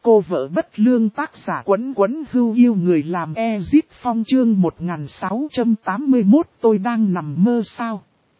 Cô vợ bất lương, tác giả Quấn Quấn Hưu yêu người làm Ezit Phong, chương 1681. Tôi đang nằm mơ sao?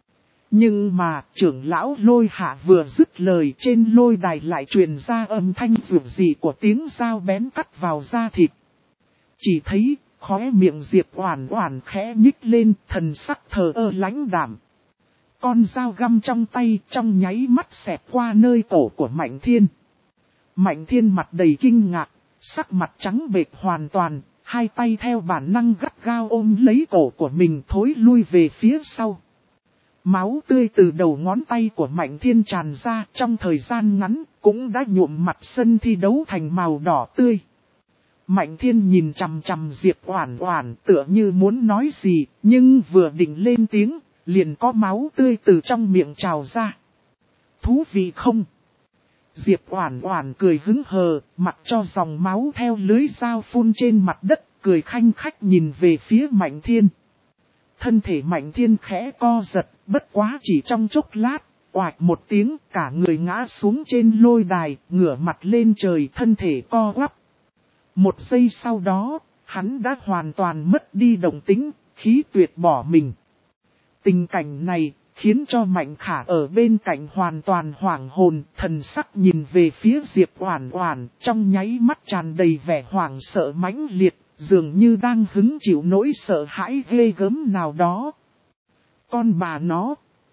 Nhưng mà trưởng lão Lôi Hạ vừa dứt lời, trên lôi đài lại truyền ra âm thanh rủi dị của tiếng dao bén cắt vào da thịt. Chỉ thấy khóe miệng Diệp Oản Oản khẽ nhích lên, thần sắc thờ ơ lãnh đạm. Con dao găm trong tay trong nháy mắt xẹt qua nơi cổ của Mạnh Thiên. Mạnh Thiên mặt đầy kinh ngạc, sắc mặt trắng bệch hoàn toàn, hai tay theo bản năng gắt gao ôm lấy cổ của mình thối lui về phía sau. Máu tươi từ đầu ngón tay của Mạnh Thiên tràn ra, trong thời gian ngắn cũng đã nhuộm mặt sân thi đấu thành màu đỏ tươi. Mạnh Thiên nhìn chằm chằm Diệp Oản Oản, tựa như muốn nói gì, nhưng vừa định lên tiếng, liền có máu tươi từ trong miệng trào ra. Thú vị không? Diệp Oản Oản cười hứng hờ, mặc cho dòng máu theo lưới dao phun trên mặt đất, cười khanh khách nhìn về phía Mạnh Thiên. Thân thể Mạnh Thiên khẽ co giật, bất quá chỉ trong chốc lát, oạch một tiếng, cả người ngã xuống trên lôi đài, ngửa mặt lên trời, thân thể co quắp. Một giây sau đó, hắn đã hoàn toàn mất đi động tĩnh, khí tuyệt bỏ mình. Tình cảnh này khiến cho Mạnh Khả ở bên cạnh hoàn toàn hoảng hồn, thần sắc nhìn về phía Diệp Oản Oản, trong nháy mắt tràn đầy vẻ hoảng sợ mãnh liệt, dường như đang hứng chịu nỗi sợ hãi ghê gớm nào đó. Con bà nó!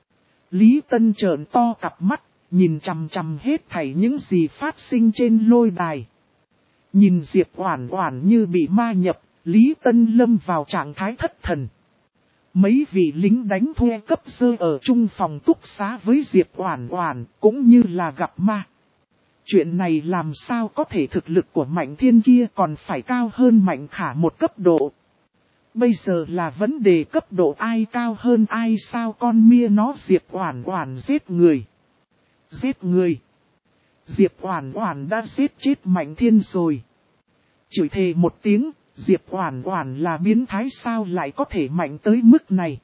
Lý Tân trợn to cặp mắt, nhìn chằm chằm hết thảy những gì phát sinh trên lôi đài. Nhìn Diệp Oản Oản như bị ma nhập, Lý Tân lâm vào trạng thái thất thần. Mấy vị lính đánh thuê cấp sơ ở chung phòng túc xá với Diệp Oản Oản cũng như là gặp ma. Chuyện này làm sao có thể, thực lực của Mạnh Thiên kia còn phải cao hơn Mạnh Khả một cấp độ. Bây giờ là vấn đề cấp độ ai cao hơn ai sao, con mia nó. Diệp Oản Oản giết người. Giết người. Diệp Oản Oản đã giết chết Mạnh Thiên rồi. Chửi thề một tiếng, Diệp Oản Oản là biến thái sao lại có thể mạnh tới mức này?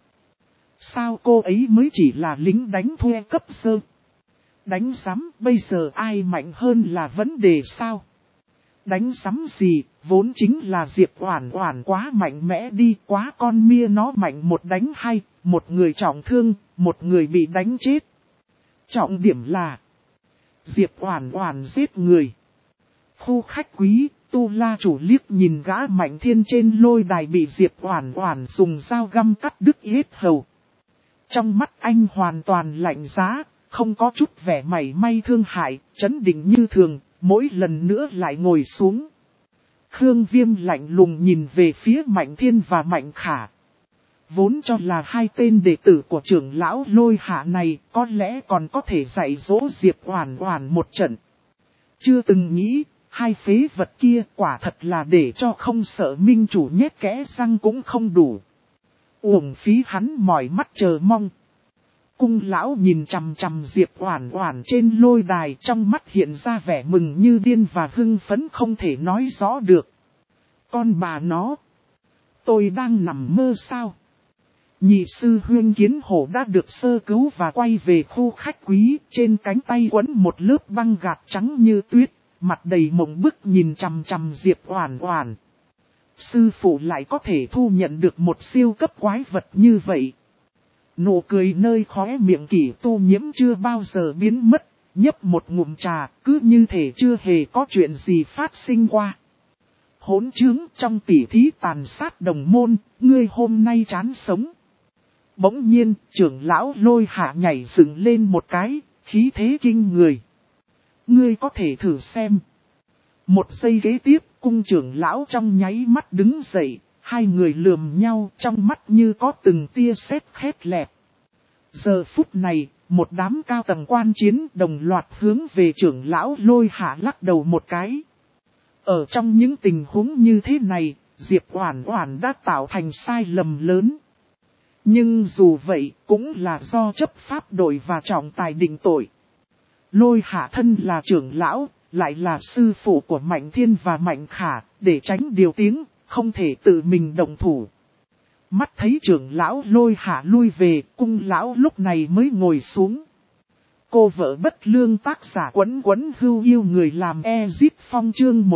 Sao cô ấy mới chỉ là lính đánh thuê cấp sơ? Đánh sắm, bây giờ ai mạnh hơn là vấn đề sao? Đánh sắm gì, vốn chính là Diệp Oản Oản quá mạnh mẽ đi, quá con mia nó mạnh một đánh hai, một người trọng thương, một người bị đánh chết. Trọng điểm là Diệp Oản Oản giết người. Khu khách quý, Tu La chủ liếc nhìn gã Mạnh Thiên trên lôi đài bị Diệp Oản Oản dùng dao găm cắt đứt yết hầu. Trong mắt anh hoàn toàn lạnh giá, không có chút vẻ mảy may thương hại, trấn định như thường, mỗi lần nữa lại ngồi xuống. Khương Viêm lạnh lùng nhìn về phía Mạnh Thiên và Mạnh Khả. Vốn cho là hai tên đệ tử của trưởng lão Lôi Hạ này có lẽ còn có thể dạy dỗ Diệp Oản Oản một trận. Chưa từng nghĩ, hai phế vật kia quả thật là để cho không sợ minh chủ nhét kẽ răng cũng không đủ. Uổng phí hắn mỏi mắt chờ mong. Cung lão nhìn chằm chằm Diệp Oản Oản trên lôi đài, trong mắt hiện ra vẻ mừng như điên và hưng phấn không thể nói rõ được. Con bà nó! Tôi đang nằm mơ sao? Nhị sư Huyên Kiến Hổ đã được sơ cứu và quay về khu khách quý, trên cánh tay quấn một lớp băng gạc trắng như tuyết, mặt đầy mộng bức nhìn chằm chằm Diệp Oản Oản. Sư phụ lại có thể thu nhận được một siêu cấp quái vật như vậy. Nụ cười nơi khóe miệng Kỷ Tu Nhiễm chưa bao giờ biến mất, nhấp một ngụm trà, cứ như thể chưa hề có chuyện gì phát sinh qua. Hỗn trướng, trong tỉ thí tàn sát đồng môn, ngươi hôm nay chán sống. Bỗng nhiên, trưởng lão Lôi Hạ nhảy dựng lên một cái, khí thế kinh người. Ngươi có thể thử xem. Một giây kế tiếp, cung trưởng lão trong nháy mắt đứng dậy, hai người lườm nhau, trong mắt như có từng tia sét khét lẹt. Giờ phút này, một đám cao tầng quan chiến đồng loạt hướng về trưởng lão Lôi Hạ lắc đầu một cái. Ở trong những tình huống như thế này, Diệp Oản Oản đã tạo thành sai lầm lớn. Nhưng dù vậy, cũng là do chấp pháp đội và trọng tài định tội. Lôi Hạ thân là trưởng lão, lại là sư phụ của Mạnh Thiên và Mạnh Khả, để tránh điều tiếng, không thể tự mình động thủ. Mắt thấy trưởng lão Lôi Hạ lui về, cung lão lúc này mới ngồi xuống. Cô vợ bất lương tác giả Quấn Quấn Hưu yêu người làm Ezit Phong chương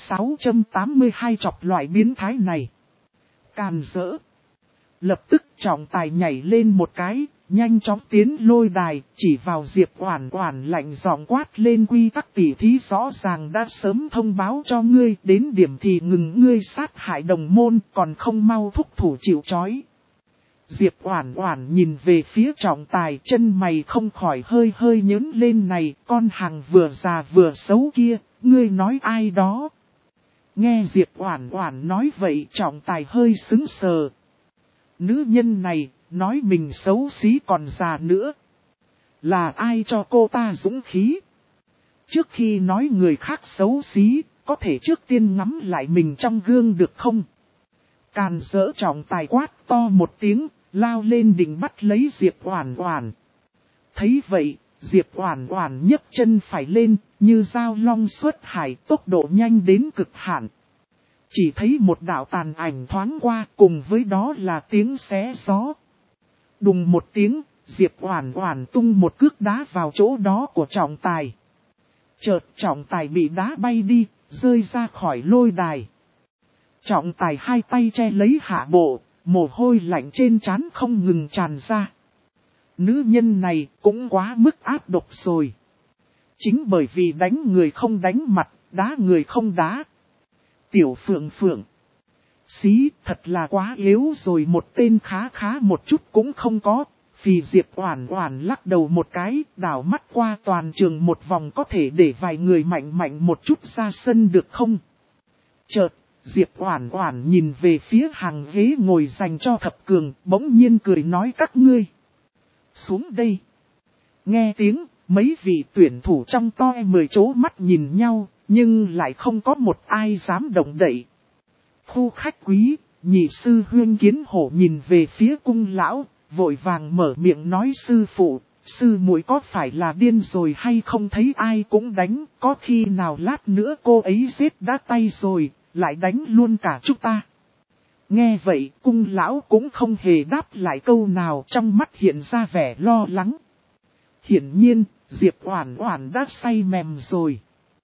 1682 chọc loại biến thái này. Càn rỡ. Lập tức Trọng Tài nhảy lên một cái, nhanh chóng tiến lôi đài, chỉ vào Diệp Oản Oản lạnh giọng quát lên quy tắc tỉ thí rõ ràng đã sớm thông báo cho ngươi, đến điểm thì ngừng ngươi sát hại đồng môn, còn không mau thúc thủ chịu trói. Diệp Oản Oản nhìn về phía Trọng Tài, chân mày không khỏi hơi hơi nhướng lên, này, con hàng vừa già vừa xấu kia, ngươi nói ai đó? Nghe Diệp Oản Oản nói vậy, Trọng Tài hơi sững sờ. Nữ nhân này, nói mình xấu xí còn già nữa. Là ai cho cô ta dũng khí? Trước khi nói người khác xấu xí, có thể trước tiên ngắm lại mình trong gương được không? Càn rỡ Trọng Tài quát to một tiếng, lao lên định bắt lấy Diệp Oản Oản. Thấy vậy, Diệp Oản Oản nhấc chân phải lên, như dao long xuất hải, tốc độ nhanh đến cực hạn. Chỉ thấy một đạo tàn ảnh thoáng qua, cùng với đó là tiếng xé gió. Đùng một tiếng, Diệp Oản Oản tung một cước đá vào chỗ đó của Trọng Tài. Chợt Trọng Tài bị đá bay đi, rơi ra khỏi lôi đài. Trọng Tài hai tay che lấy hạ bộ, mồ hôi lạnh trên trán không ngừng tràn ra. Nữ nhân này cũng quá mức ác độc rồi. Chính bởi vì đánh người không đánh mặt, đá người không đá. Tiểu Phượng Phượng. Xí, thật là quá yếu rồi, một tên khá khá một chút cũng không có. Phì Diệp Oản Oản lắc đầu một cái, đảo mắt qua toàn trường một vòng, có thể để vài người mạnh mạnh một chút ra sân được không? Chợt, Diệp Oản Oản nhìn về phía hàng ghế ngồi dành cho thập cường, bỗng nhiên cười nói các ngươi. Xuống đây. Nghe tiếng, mấy vị tuyển thủ trong to 10 chố mắt nhìn nhau, nhưng lại không có một ai dám động đậy. Khu khách quý, nhị sư Huyên Kiến Hổ nhìn về phía cung lão, vội vàng mở miệng nói sư phụ, sư muội có phải là điên rồi hay không, thấy ai cũng đánh, có khi nào lát nữa cô ấy giết đã tay rồi, lại đánh luôn cả chúng ta. Nghe vậy, cung lão cũng không hề đáp lại câu nào, trong mắt hiện ra vẻ lo lắng. Hiển nhiên, Diệp Oản Oản đã say mềm rồi.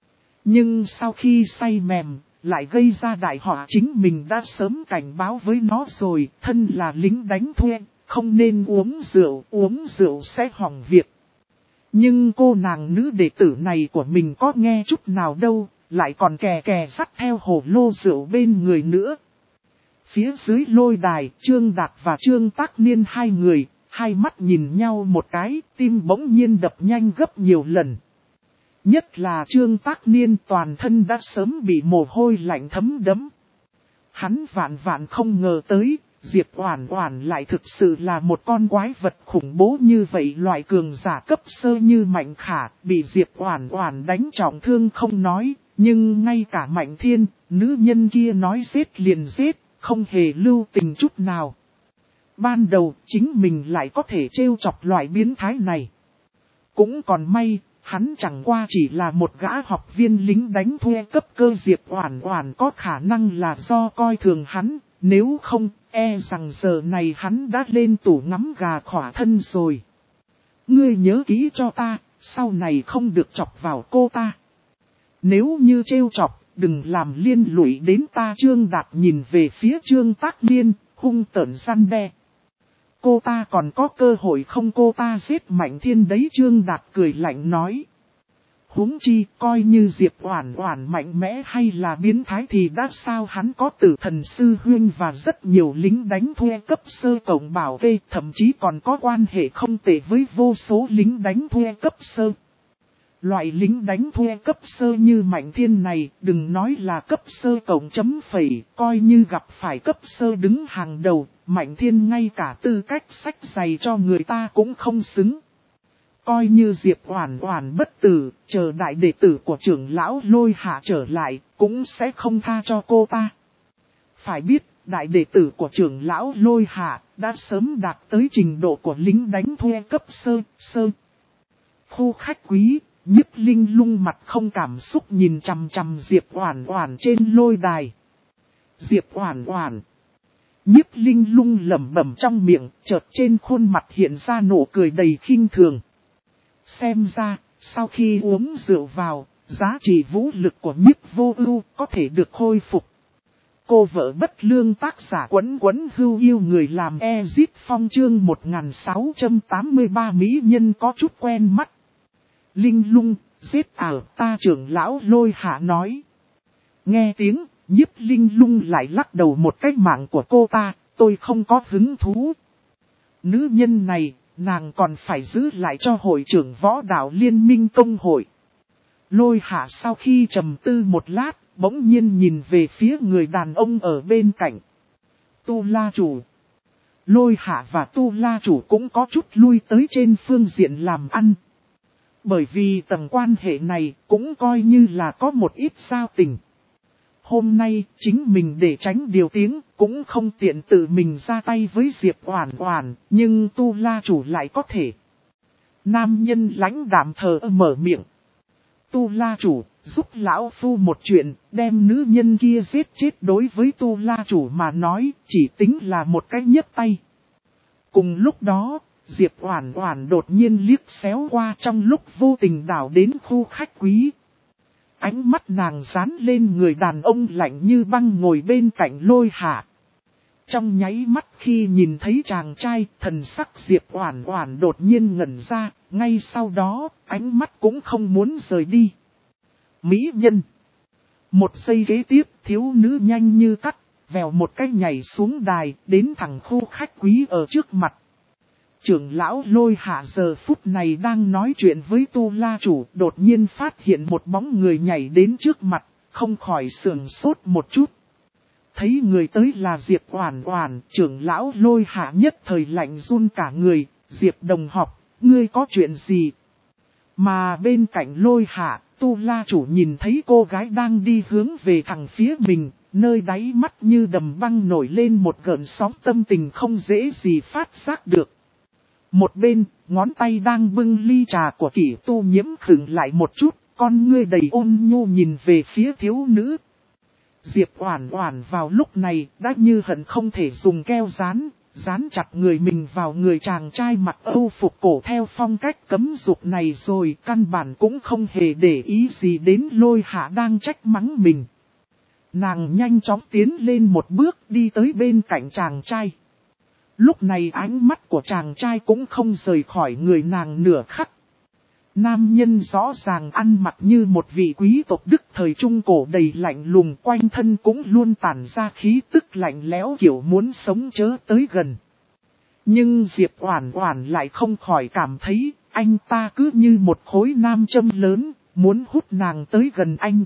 Nhưng sau khi say mềm, lại gây ra đại họa, chính mình đã sớm cảnh báo với nó rồi, thân là lính đánh thuê, không nên uống rượu sẽ hỏng việc. Nhưng cô nàng nữ đệ tử này của mình có nghe chút nào đâu, lại còn kè kè dắt theo hồ lô rượu bên người nữa. Phía dưới lôi đài, Trương Đạt và Trương Tác Niên hai người, hai mắt nhìn nhau một cái, tim bỗng nhiên đập nhanh gấp nhiều lần. Nhất là Trương Tác Niên toàn thân đã sớm bị mồ hôi lạnh thấm đẫm. Hắn vạn không ngờ tới, Diệp Oản Oản lại thực sự là một con quái vật khủng bố như vậy, loại cường giả cấp sơ như Mạnh Khả, bị Diệp Oản Oản đánh trọng thương không nói, nhưng ngay cả Mạnh Thiên, nữ nhân kia nói giết liền giết, không hề lưu tình chút nào. Ban đầu chính mình lại có thể trêu chọc loại biến thái này. Cũng còn may, hắn chẳng qua chỉ là một gã học viên lính đánh thuê cấp cơ, Diệp Oản Oản có khả năng là do coi thường hắn, nếu không, e rằng giờ này hắn đã lên tủ ngắm gà khỏa thân rồi. Ngươi nhớ kỹ cho ta, sau này không được chọc vào cô ta. Nếu như trêu chọc, đừng làm liên lụy đến ta. Trương Đạt nhìn về phía Trương Tác Niên, hung tợn răn đe. Cô ta còn có cơ hội không, cô ta giết Mạnh Thiên đấy. Trương Đạt cười lạnh nói. Huống chi, coi như Diệp Oản Oản mạnh mẽ hay là biến thái thì đã sao, hắn có Tử Thần Sư Huyên và rất nhiều lính đánh thuê cấp sơ cộng bảo vệ, thậm chí còn có quan hệ không tệ với vô số lính đánh thuê cấp sơ. Loại lính đánh thuê cấp sơ như Mạnh Thiên này, đừng nói là cấp sơ cộng chấm phẩy, coi như gặp phải cấp sơ đứng hàng đầu, Mạnh Thiên ngay cả tư cách xách giày cho người ta cũng không xứng. Coi như Diệp Oản Oản bất tử, chờ đại đệ tử của trưởng lão Lôi Hạ trở lại, cũng sẽ không tha cho cô ta. Phải biết, đại đệ tử của trưởng lão Lôi Hạ đã sớm đạt tới trình độ của lính đánh thuê cấp sơ. Khu khách quý, Nhiếp Linh Lung mặt không cảm xúc nhìn chằm chằm Diệp Oản Oản trên lôi đài. Diệp Oản Oản. Nhiếp Linh Lung lẩm bẩm trong miệng, chợt trên khuôn mặt hiện ra nụ cười đầy khinh thường. Xem ra, sau khi uống rượu vào, giá trị vũ lực của Nhiếp Vô Ưu có thể được khôi phục. Cô vợ bất lương tác giả Quấn Quấn Hưu yêu người làm Ezit Phong chương 1683 mỹ nhân có chút quen mắt. Linh Lung, giết ta trưởng lão Lôi Hạ nói. Nghe tiếng, Nhiếp Linh Lung lại lắc đầu một cái mạng của cô ta, tôi không có hứng thú. Nữ nhân này, nàng còn phải giữ lại cho hội trưởng võ đạo liên minh công hội. Lôi Hạ sau khi trầm tư một lát, bỗng nhiên nhìn về phía người đàn ông ở bên cạnh. Tu La Chủ. Lôi Hạ và Tu La Chủ cũng có chút lui tới trên phương diện làm ăn. Bởi vì tầng quan hệ này cũng coi như là có một ít giao tình. Hôm nay chính mình để tránh điều tiếng cũng không tiện tự mình ra tay với Diệp Oản Oản, nhưng Tu La Chủ lại có thể. Nam nhân lãnh đạm thờ mở miệng. Tu La Chủ, giúp lão phu một chuyện, đem nữ nhân kia giết chết đối với Tu La Chủ mà nói, chỉ tính là một cái nhấc tay. Cùng lúc đó, Diệp Oản Oản đột nhiên liếc xéo qua trong lúc vô tình đảo đến khu khách quý. Ánh mắt nàng dán lên người đàn ông lạnh như băng ngồi bên cạnh Lôi Hạ. Trong nháy mắt khi nhìn thấy chàng trai, thần sắc Diệp Oản Oản đột nhiên ngẩn ra, ngay sau đó, ánh mắt cũng không muốn rời đi. Mỹ nhân. Một giây kế tiếp, thiếu nữ nhanh như cắt, vèo một cái nhảy xuống đài, đến thẳng khu khách quý ở trước mặt. Trưởng lão Lôi Hạ giờ phút này đang nói chuyện với Tu La Chủ, đột nhiên phát hiện một bóng người nhảy đến trước mặt, không khỏi sườn sốt một chút. Thấy người tới là Diệp Oản Oản, trưởng lão Lôi Hạ nhất thời lạnh run cả người. Diệp đồng học, ngươi có chuyện gì? Mà bên cạnh Lôi Hạ, Tu La Chủ nhìn thấy cô gái đang đi hướng về thẳng phía mình, nơi đáy mắt như đầm băng nổi lên một gợn sóng tâm tình không dễ gì phát giác được. Một bên, ngón tay đang bưng ly trà của Kỷ Tu Nhiễm khựng lại một chút, con ngươi đầy ôn nhu nhìn về phía thiếu nữ. Diệp Oản Oản vào lúc này đã như hận không thể dùng keo dán chặt người mình vào người chàng trai mặc Âu phục cổ theo phong cách cấm dục này rồi, căn bản cũng không hề để ý gì đến Lôi Hạ đang trách mắng mình. Nàng nhanh chóng tiến lên một bước đi tới bên cạnh chàng trai. Lúc này ánh mắt của chàng trai cũng không rời khỏi người nàng nửa khắc. Nam nhân rõ ràng ăn mặc như một vị quý tộc Đức thời Trung Cổ đầy lạnh lùng, quanh thân cũng luôn tản ra khí tức lạnh lẽo kiểu muốn sống chớ tới gần. Nhưng Diệp Oản Oản lại không khỏi cảm thấy anh ta cứ như một khối nam châm lớn, muốn hút nàng tới gần anh.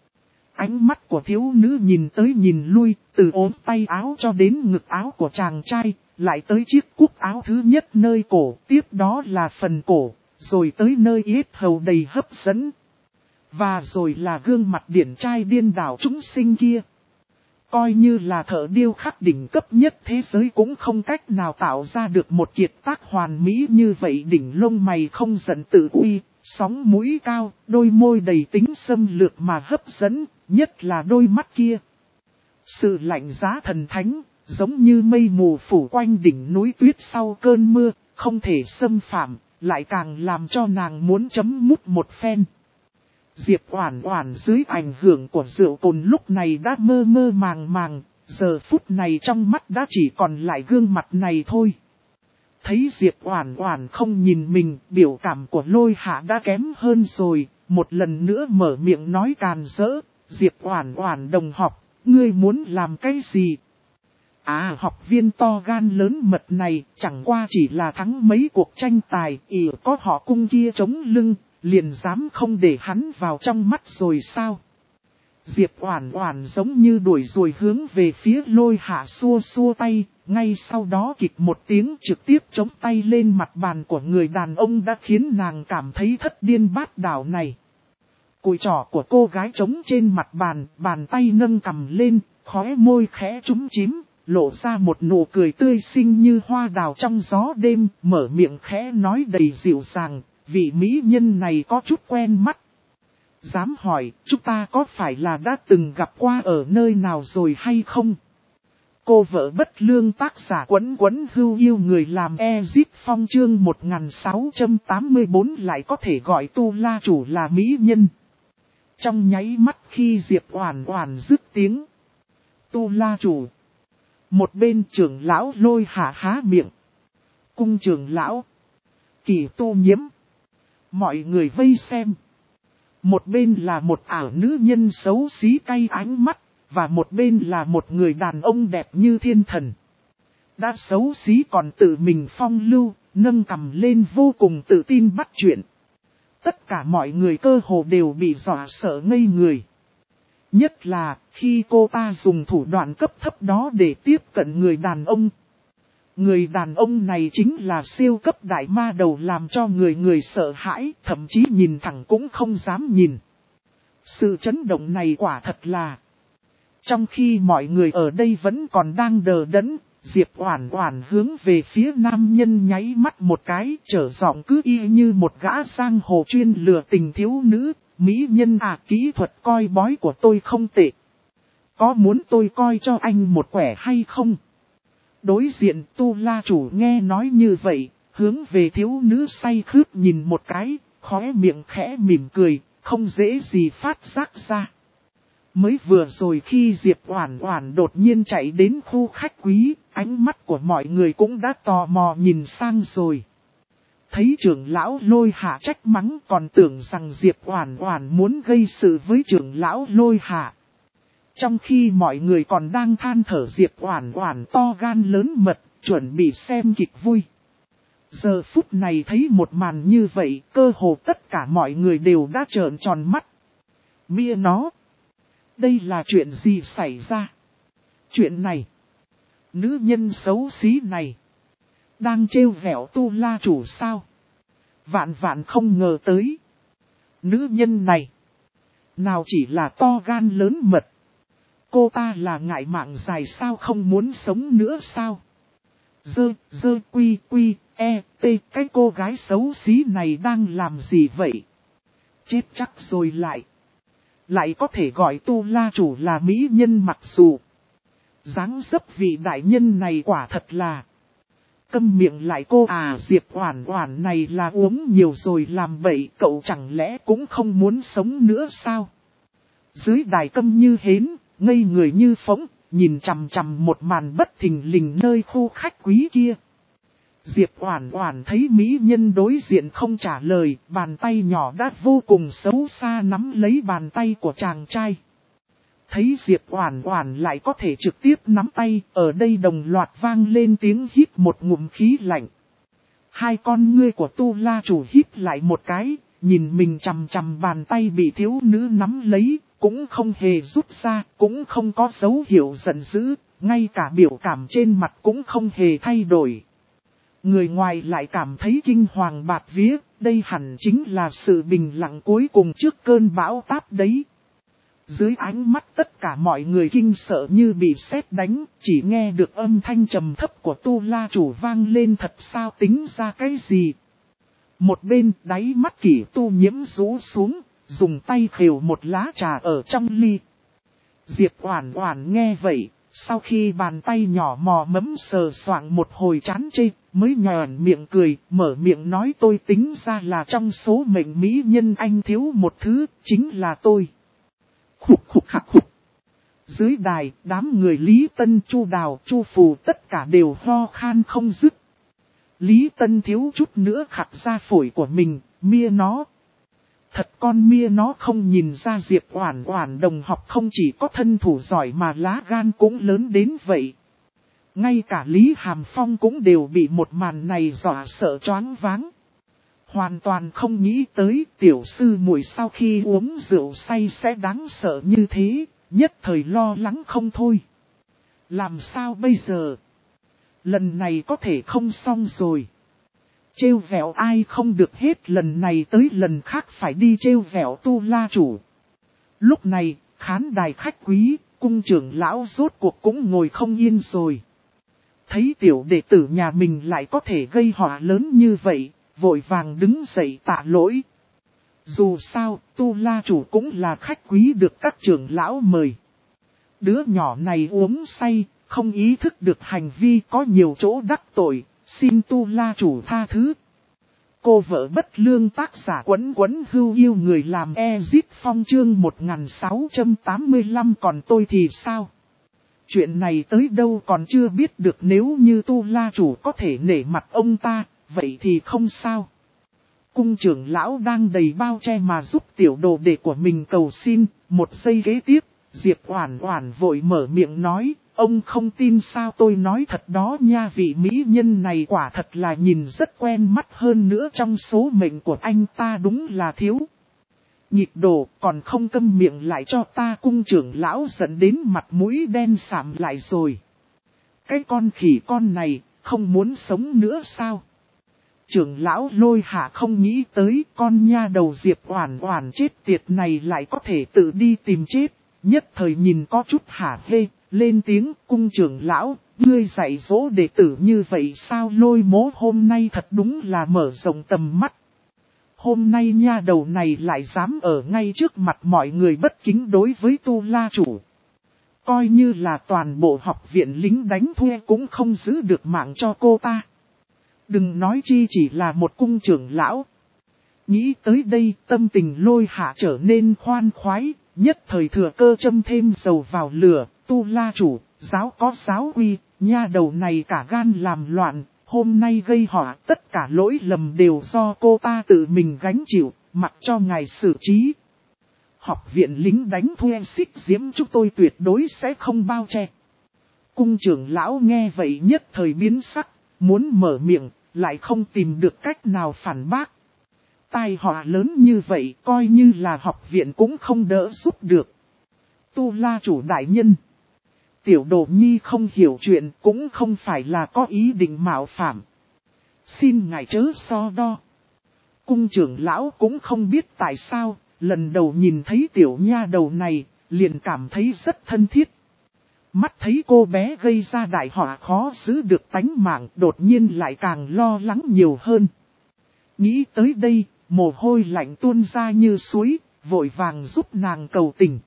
Ánh mắt của thiếu nữ nhìn tới nhìn lui, từ ốm tay áo cho đến ngực áo của chàng trai, lại tới chiếc cúc áo thứ nhất nơi cổ, tiếp đó là phần cổ, rồi tới nơi yết hầu đầy hấp dẫn. Và rồi là gương mặt điển trai điên đảo chúng sinh kia. Coi như là thợ điêu khắc đỉnh cấp nhất thế giới cũng không cách nào tạo ra được một kiệt tác hoàn mỹ như vậy. Đỉnh lông mày không giận tự uy, sóng mũi cao, đôi môi đầy tính xâm lược mà hấp dẫn, nhất là đôi mắt kia. Sự lạnh giá thần thánh, giống như mây mù phủ quanh đỉnh núi tuyết sau cơn mưa, không thể xâm phạm, lại càng làm cho nàng muốn chấm mút một phen. Diệp Oản Oản dưới ảnh hưởng của rượu cồn lúc này đã mơ mơ màng màng, giờ phút này trong mắt đã chỉ còn lại gương mặt này thôi. Thấy Diệp Oản Oản không nhìn mình, biểu cảm của Lôi Hạ đã kém hơn rồi, một lần nữa mở miệng nói càn rỡ, Diệp Oản Oản đồng học, ngươi muốn làm cái gì? Học viên to gan lớn mật này chẳng qua chỉ là thắng mấy cuộc tranh tài, có họ cung kia chống lưng, liền dám không để hắn vào trong mắt rồi sao? Diệp Oản Oản giống như đuổi ruồi hướng về phía Lôi Hạ xua xua tay, ngay sau đó kịch một tiếng trực tiếp chống tay lên mặt bàn của người đàn ông đã khiến nàng cảm thấy thất điên bát đảo này. Cùi trỏ của cô gái chống trên mặt bàn, bàn tay nâng cằm lên, khóe môi khẽ chúm chím, lộ ra một nụ cười tươi xinh như hoa đào trong gió đêm, mở miệng khẽ nói đầy dịu dàng, vị mỹ nhân này có chút quen mắt. Dám hỏi, chúng ta có phải là đã từng gặp qua ở nơi nào rồi hay không? Cô vợ bất lương tác giả Quấn Quấn Hưu yêu người làm Ezip Phong chương 1684 lại có thể gọi Tu La chủ là mỹ nhân. Trong nháy mắt khi Diệp Oản Oản dứt tiếng Tu La chủ, một bên trưởng lão Lôi Hạ há miệng. Cung trưởng lão, Kỳ Tu Nhiễm, mọi người vây xem. Một bên là một ảo nữ nhân xấu xí cay ánh mắt, và một bên là một người đàn ông đẹp như thiên thần. Đã xấu xí còn tự mình phong lưu, nâng cằm lên vô cùng tự tin bắt chuyện. Tất cả mọi người cơ hồ đều bị dọa sợ ngây người. Nhất là khi cô ta dùng thủ đoạn cấp thấp đó để tiếp cận người đàn ông. Người đàn ông này chính là siêu cấp đại ma đầu làm cho người sợ hãi, thậm chí nhìn thẳng cũng không dám nhìn. Sự chấn động này quả thật là... Trong khi mọi người ở đây vẫn còn đang đờ đẫn, Diệp Oản Oản hướng về phía nam nhân nháy mắt một cái, trở giọng cứ y như một gã giang hồ chuyên lừa tình thiếu nữ. Mỹ nhân à, kỹ thuật coi bói của tôi không tệ. Có muốn tôi coi cho anh một quẻ hay không? Đối diện Tu La chủ nghe nói như vậy, hướng về thiếu nữ say khướt nhìn một cái, khóe miệng khẽ mỉm cười, không dễ gì phát giác ra. Mới vừa rồi khi Diệp Oản Oản đột nhiên chạy đến khu khách quý, ánh mắt của mọi người cũng đã tò mò nhìn sang rồi. Thấy trưởng lão Lôi Hạ trách mắng còn tưởng rằng Diệp Oản Oản muốn gây sự với trưởng lão Lôi Hạ. Trong khi mọi người còn đang than thở Diệp Oản Oản to gan lớn mật, chuẩn bị xem kịch vui. Giờ phút này thấy một màn như vậy, cơ hồ tất cả mọi người đều đã trợn tròn mắt. Mia nó! Đây là chuyện gì xảy ra? Chuyện này, nữ nhân xấu xí này, đang trêu ghẹo Tu La chủ sao? Vạn vạn không ngờ tới. Nữ nhân này, nào chỉ là to gan lớn mật. Cô ta là ngại mạng dài sao không muốn sống nữa sao? Quy, cái cô gái xấu xí này đang làm gì vậy? Chết chắc rồi lại. Lại có thể gọi Tu La chủ là mỹ nhân mặc dù. Dáng dấp vị đại nhân này quả thật là. Câm miệng lại cô à, Diệp Oản Oản này là uống nhiều rồi làm bậy, cậu chẳng lẽ cũng không muốn sống nữa sao? Dưới đài câm như hến, ngây người như phỗng, nhìn chằm chằm một màn bất thình lình nơi khu khách quý kia. Diệp Oản Oản thấy mỹ nhân đối diện không trả lời, bàn tay nhỏ đã vô cùng xấu xa nắm lấy bàn tay của chàng trai. Thấy Diệp Oản Oản lại có thể trực tiếp nắm tay, ở đây đồng loạt vang lên tiếng hít một ngụm khí lạnh. Hai con ngươi của Tu La chủ hít lại một cái, nhìn mình chằm chằm bàn tay bị thiếu nữ nắm lấy, cũng không hề rút ra, cũng không có dấu hiệu giận dữ, ngay cả biểu cảm trên mặt cũng không hề thay đổi. Người ngoài lại cảm thấy kinh hoàng bạt vía, đây hẳn chính là sự bình lặng cuối cùng trước cơn bão táp đấy. Dưới ánh mắt tất cả mọi người kinh sợ như bị sét đánh, chỉ nghe được âm thanh trầm thấp của Tu La chủ vang lên thật sao tính ra cái gì. Một bên đáy mắt Kỷ Tu Nhiễm rũ xuống, dùng tay khều một lá trà ở trong ly. Diệp Oản Oản nghe vậy, sau khi bàn tay nhỏ mò mẫm sờ soạng một hồi chán chê, mới nhòn miệng cười, mở miệng nói tôi tính ra là trong số mệnh mỹ nhân anh thiếu một thứ, chính là tôi. Khục khục khạc khục. Dưới đài, đám người Lý Tân, Chu Đào, Chu Phù tất cả đều ho khan không dứt. Lý Tân thiếu chút nữa khạc ra phổi của mình, mia nó. Thật con mia nó không nhìn ra Diệp Oản Oản đồng học không chỉ có thân thủ giỏi mà lá gan cũng lớn đến vậy. Ngay cả Lý Hàm Phong cũng đều bị một màn này dọa sợ choáng váng. Hoàn toàn không nghĩ tới tiểu sư muội sau khi uống rượu say sẽ đáng sợ như thế, nhất thời lo lắng không thôi. Làm sao bây giờ? Lần này có thể không xong rồi. Trêu vẹo ai không được hết, lần này tới lần khác phải đi trêu vẹo Tu La chủ. Lúc này, khán đài khách quý, cung trưởng lão rốt cuộc cũng ngồi không yên rồi. Thấy tiểu đệ tử nhà mình lại có thể gây họa lớn như vậy, vội vàng đứng dậy tạ lỗi. Dù sao, Tu La chủ cũng là khách quý được các trưởng lão mời. Đứa nhỏ này uống say, không ý thức được hành vi có nhiều chỗ đắc tội, xin Tu La chủ tha thứ. Cô vợ bất lương tác giả Quấn Quấn Hưu yêu người làm Ezit Phong chương 1685 còn tôi thì sao? Chuyện này tới đâu còn chưa biết được, nếu như Tu La chủ có thể nể mặt ông ta, vậy thì không sao. Cung trưởng lão đang đầy bao che mà giúp tiểu đồ đệ của mình cầu xin, một giây kế tiếp, Diệp Oản Oản vội mở miệng nói, ông không tin sao tôi nói thật đó nha, vị mỹ nhân này quả thật là nhìn rất quen mắt, hơn nữa trong số mệnh của anh ta đúng là thiếu. Nhịp đồ còn không câm miệng lại cho ta, cung trưởng lão giận đến mặt mũi đen sạm lại rồi. Cái con khỉ con này, không muốn sống nữa sao? Trưởng lão Lôi Hạ không nghĩ tới con nha đầu Diệp Oản Oản chết tiệt này lại có thể tự đi tìm chết, nhất thời nhìn có chút hả hê, lên tiếng, cung trưởng lão, ngươi dạy dỗ đệ tử như vậy sao? Lôi Mỗ hôm nay thật đúng là mở rộng tầm mắt. Hôm nay nha đầu này lại dám ở ngay trước mặt mọi người bất kính đối với Tu La chủ. Coi như là toàn bộ học viện lính đánh thuê cũng không giữ được mạng cho cô ta. Đừng nói chi chỉ là một cung trưởng lão. Nghĩ tới đây, tâm tình Lôi Hạ trở nên khoan khoái, nhất thời thừa cơ châm thêm dầu vào lửa. Tu La chủ, giáo có giáo uy, nha đầu này cả gan làm loạn, hôm nay gây họa, tất cả lỗi lầm đều do cô ta tự mình gánh chịu, mặc cho ngài xử trí. Học viện lính đánh thuê Xích Diễm chúng tôi tuyệt đối sẽ không bao che. Cung trưởng lão nghe vậy nhất thời biến sắc, muốn mở miệng, lại không tìm được cách nào phản bác. Tai họa lớn như vậy, coi như là học viện cũng không đỡ giúp được. Tu La chủ đại nhân, tiểu đồ nhi không hiểu chuyện, cũng không phải là có ý định mạo phạm. Xin ngài chớ so đo. Cung trưởng lão cũng không biết tại sao, lần đầu nhìn thấy tiểu nha đầu này, liền cảm thấy rất thân thiết. Mắt thấy cô bé gây ra đại họa khó giữ được tánh mạng, đột nhiên lại càng lo lắng nhiều hơn. Nghĩ tới đây, mồ hôi lạnh tuôn ra như suối, vội vàng giúp nàng cầu tình.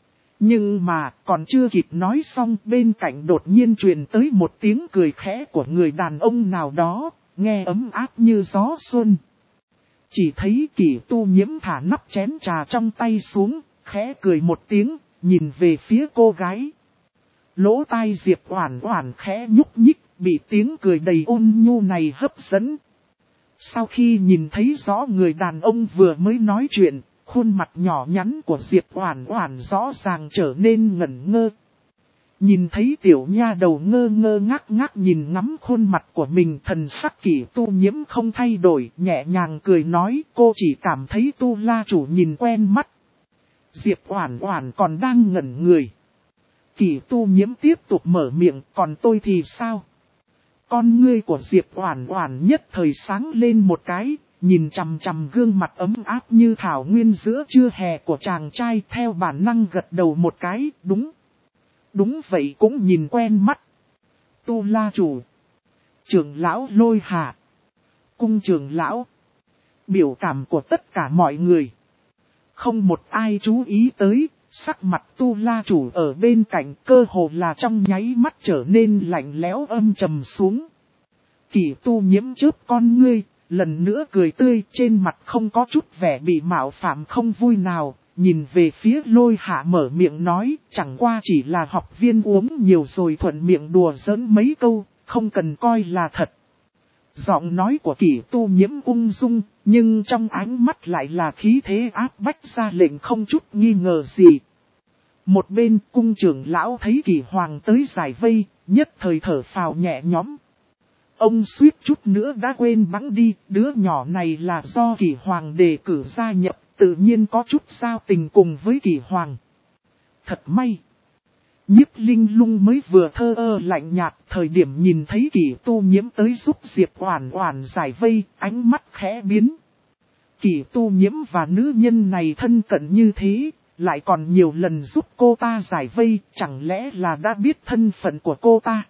Nhưng mà, còn chưa kịp nói xong, bên cạnh đột nhiên truyền tới một tiếng cười khẽ của người đàn ông nào đó, nghe ấm áp như gió xuân. Chỉ thấy Kỷ Tu Nhiễm thả nắp chén trà trong tay xuống, khẽ cười một tiếng, nhìn về phía cô gái. Lỗ tai Diệp Oản Oản khẽ nhúc nhích, bị tiếng cười đầy ôn nhu này hấp dẫn. Sau khi nhìn thấy rõ người đàn ông vừa mới nói chuyện, khuôn mặt nhỏ nhắn của Diệp Oản Oản rõ ràng trở nên ngẩn ngơ. Nhìn thấy tiểu nha đầu ngơ ngơ ngác ngác nhìn ngắm khuôn mặt của mình, thần sắc Kỷ Tu Nhiễm không thay đổi, nhẹ nhàng cười nói, cô chỉ cảm thấy Tu La chủ nhìn quen mắt. Diệp Oản Oản còn đang ngẩn người. Kỷ Tu Nhiễm tiếp tục mở miệng, còn tôi thì sao? Con ngươi của Diệp Oản Oản nhất thời sáng lên một cái, nhìn chằm chằm gương mặt ấm áp như thảo nguyên giữa trưa hè của chàng trai, theo bản năng gật đầu một cái, đúng. Đúng vậy, cũng nhìn quen mắt. Tu La chủ, trưởng lão Lôi Hạ, cung trưởng lão. Biểu cảm của tất cả mọi người, không một ai chú ý tới, sắc mặt Tu La chủ ở bên cạnh cơ hồ là trong nháy mắt trở nên lạnh lẽo âm trầm xuống. Kỷ Tu Nhiễm chớp con ngươi, lần nữa cười tươi, trên mặt không có chút vẻ bị mạo phạm không vui nào, nhìn về phía Lôi Hạ mở miệng nói, chẳng qua chỉ là học viên uống nhiều rồi thuận miệng đùa giỡn mấy câu, không cần coi là thật. Giọng nói của Kỷ Tu Nhiễm ung dung, nhưng trong ánh mắt lại là khí thế áp bách ra lệnh không chút nghi ngờ gì. Một bên cung trưởng lão thấy Kỷ Hoàng tới giải vây, nhất thời thở phào nhẹ nhõm. Ông suýt chút nữa đã quên bẵng đi, đứa nhỏ này là do Kỷ Hoàng đề cử gia nhập, tự nhiên có chút giao tình cùng với Kỷ Hoàng. Thật may. Nhiếp Linh Lung mới vừa thơ ơ lạnh nhạt, thời điểm nhìn thấy Kỷ Tu Nhiễm tới giúp Diệp Oản Oản giải vây, ánh mắt khẽ biến. Kỷ Tu Nhiễm và nữ nhân này thân cận như thế, lại còn nhiều lần giúp cô ta giải vây, chẳng lẽ là đã biết thân phận của cô ta.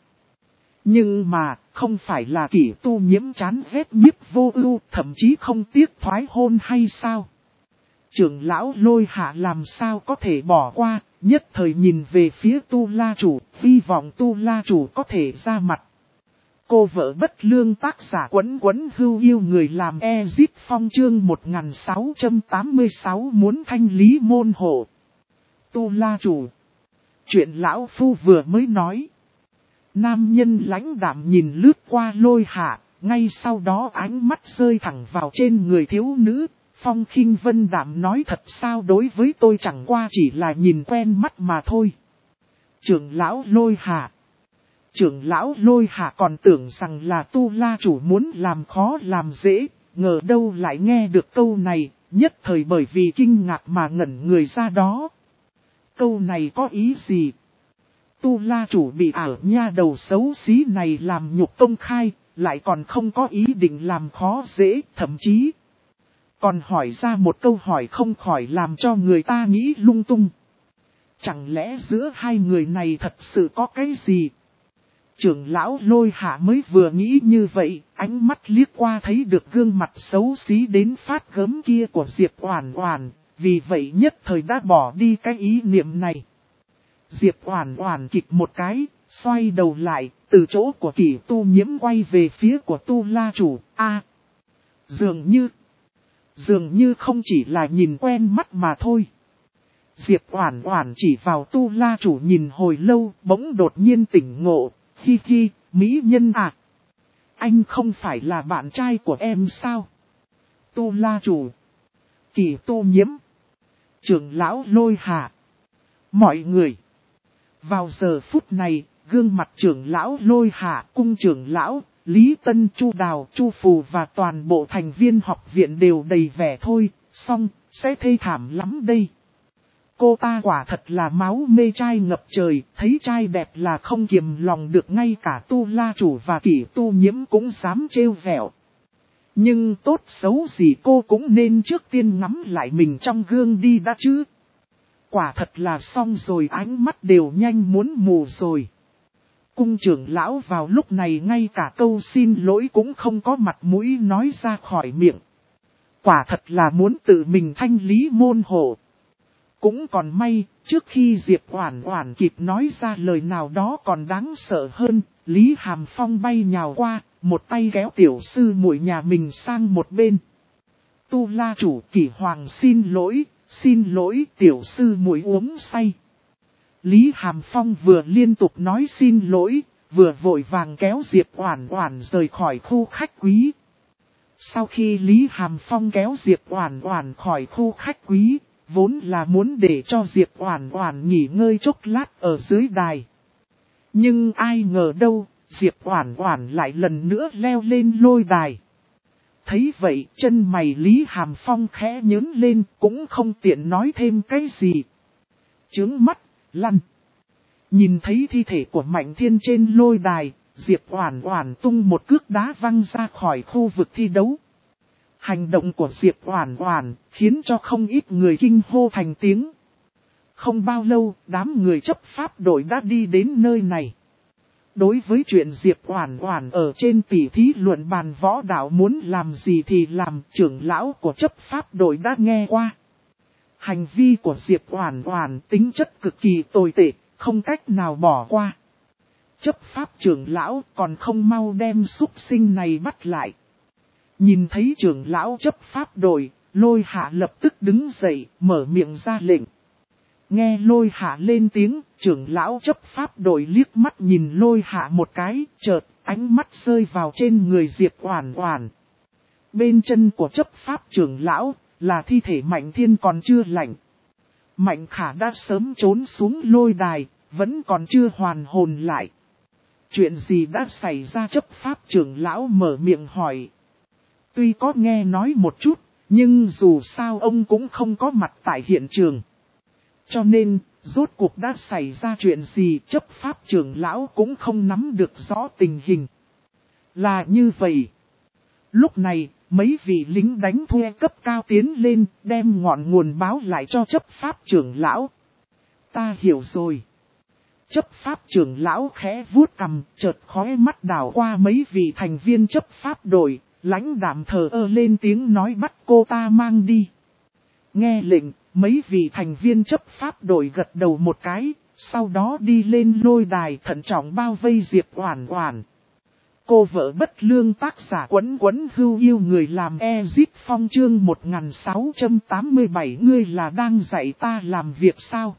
Nhưng mà, không phải là Kỷ Tu Nhiễm chán ghét Nhiếp Vô Ưu, thậm chí không tiếc thoái hôn hay sao? Trưởng lão Lôi Hạ làm sao có thể bỏ qua, nhất thời nhìn về phía Tu La Chủ, hy vọng Tu La Chủ có thể ra mặt. Cô vợ bất lương tác giả Quấn Quấn Hưu yêu người làm Ezip Phong chương 1686 muốn thanh lý môn hộ. Tu La Chủ. Chuyện lão phu vừa mới nói. Nam nhân lãnh đạm nhìn lướt qua Lôi Hạ, ngay sau đó ánh mắt rơi thẳng vào trên người thiếu nữ. Phong Khinh Vân đạm nói thật sao đối với tôi chẳng qua chỉ là nhìn quen mắt mà thôi. Trưởng lão Lôi Hạ. Trưởng lão Lôi Hạ còn tưởng rằng là Tu La Chủ muốn làm khó làm dễ, ngờ đâu lại nghe được câu này, nhất thời bởi vì kinh ngạc mà ngẩn người ra đó. Câu này có ý gì? Tu La Chủ bị ảo nha đầu xấu xí này làm nhục công khai, lại còn không có ý định làm khó dễ, thậm chí còn hỏi ra một câu hỏi không khỏi làm cho người ta nghĩ lung tung. Chẳng lẽ giữa hai người này thật sự có cái gì? Trưởng lão Lôi Hạ mới vừa nghĩ như vậy, ánh mắt liếc qua thấy được gương mặt xấu xí đến phát gớm kia của Diệp Oản Oản, vì vậy nhất thời đã bỏ đi cái ý niệm này. Diệp Oản Oản kịch một cái, xoay đầu lại, từ chỗ của Kỷ Tu Nhiễm quay về phía của Tu La Chủ. Dường như không chỉ là nhìn quen mắt mà thôi. Diệp Oản Oản chỉ vào Tu La Chủ nhìn hồi lâu, bỗng đột nhiên tỉnh ngộ. Hi hi, mỹ nhân à. Anh không phải là bạn trai của em sao? Tu La Chủ. Kỷ Tu Nhiễm. Trưởng lão Lôi Hạ. Mọi người. Vào giờ phút này, gương mặt trưởng lão Lôi Hạ, cung trưởng lão, Lý Tân, Chu Đào, Chu Phù và toàn bộ thành viên học viện đều đầy vẻ thôi, xong, sẽ thê thảm lắm đây. Cô ta quả thật là máu mê trai ngập trời, thấy trai đẹp là không kiềm lòng được, ngay cả Tu La Chủ và Kỷ Tu Nhiễm cũng dám trêu vẹo. Nhưng tốt xấu gì cô cũng nên trước tiên ngắm lại mình trong gương đi đã chứ. Quả thật là xong rồi, ánh mắt đều nhanh muốn mù rồi. Cung trưởng lão vào lúc này ngay cả câu xin lỗi cũng không có mặt mũi nói ra khỏi miệng. Quả thật là muốn tự mình thanh lý môn hộ. Cũng còn may, trước khi Diệp Oản Oản kịp nói ra lời nào đó còn đáng sợ hơn, Lý Hàm Phong bay nhào qua, một tay kéo tiểu sư muội nhà mình sang một bên. Tu La Chủ, Kỷ Hoàng xin lỗi tiểu sư muội uống say. Lý Hàm Phong vừa liên tục nói xin lỗi, vừa vội vàng kéo Diệp Oản Oản rời khỏi khu khách quý. Sau khi Lý Hàm Phong kéo Diệp Oản Oản khỏi khu khách quý, vốn là muốn để cho Diệp Oản Oản nghỉ ngơi chốc lát ở dưới đài. Nhưng ai ngờ đâu, Diệp Oản Oản lại lần nữa leo lên lôi đài. Thấy vậy, chân mày Lý Hàm Phong khẽ nhướng lên, cũng không tiện nói thêm cái gì. Chướng mắt, lăn. Nhìn thấy thi thể của Mạnh Thiên trên lôi đài, Diệp Oản Oản tung một cước đá văng ra khỏi khu vực thi đấu. Hành động của Diệp Oản Oản khiến cho không ít người kinh hô thành tiếng. Không bao lâu, đám người chấp pháp đội đã đi đến nơi này. Đối với chuyện Diệp Oản Oản ở trên tỷ thí luận bàn võ đạo muốn làm gì thì làm, trưởng lão của chấp pháp đội đã nghe qua. Hành vi của Diệp Oản Oản tính chất cực kỳ tồi tệ, không cách nào bỏ qua. Chấp pháp trưởng lão còn không mau đem súc sinh này bắt lại. Nhìn thấy trưởng lão chấp pháp đội, Lôi Hạ lập tức đứng dậy, mở miệng ra lệnh. Nghe Lôi Hạ lên tiếng, trưởng lão chấp pháp đội liếc mắt nhìn Lôi Hạ một cái, chợt ánh mắt rơi vào trên người Diệp Oản Oản. Bên chân của chấp pháp trưởng lão là thi thể Mạnh Thiên còn chưa lạnh. Mạnh Khả đã sớm trốn xuống lôi đài, vẫn còn chưa hoàn hồn lại. Chuyện gì đã xảy ra? Chấp pháp trưởng lão mở miệng hỏi. Tuy có nghe nói một chút, nhưng dù sao ông cũng không có mặt tại hiện trường. Cho nên, rốt cuộc đã xảy ra chuyện gì chấp pháp trưởng lão cũng không nắm được rõ tình hình. Là như vậy. Lúc này, mấy vị lính đánh thuê cấp cao tiến lên, đem ngọn nguồn báo lại cho chấp pháp trưởng lão. Ta hiểu rồi. Chấp pháp trưởng lão khẽ vuốt cằm, chợt khóe mắt đảo qua mấy vị thành viên chấp pháp đội, lãnh đạm thờ ơ lên tiếng nói bắt cô ta mang đi. Nghe lệnh, Mấy vị thành viên chấp pháp đội gật đầu một cái, sau đó đi lên lôi đài thận trọng bao vây Diệp Oản Oản. Cô vợ bất lương tác giả Quấn Quấn Hưu yêu người làm Ezit Phong chương 1687 ngươi là đang dạy ta làm việc sao?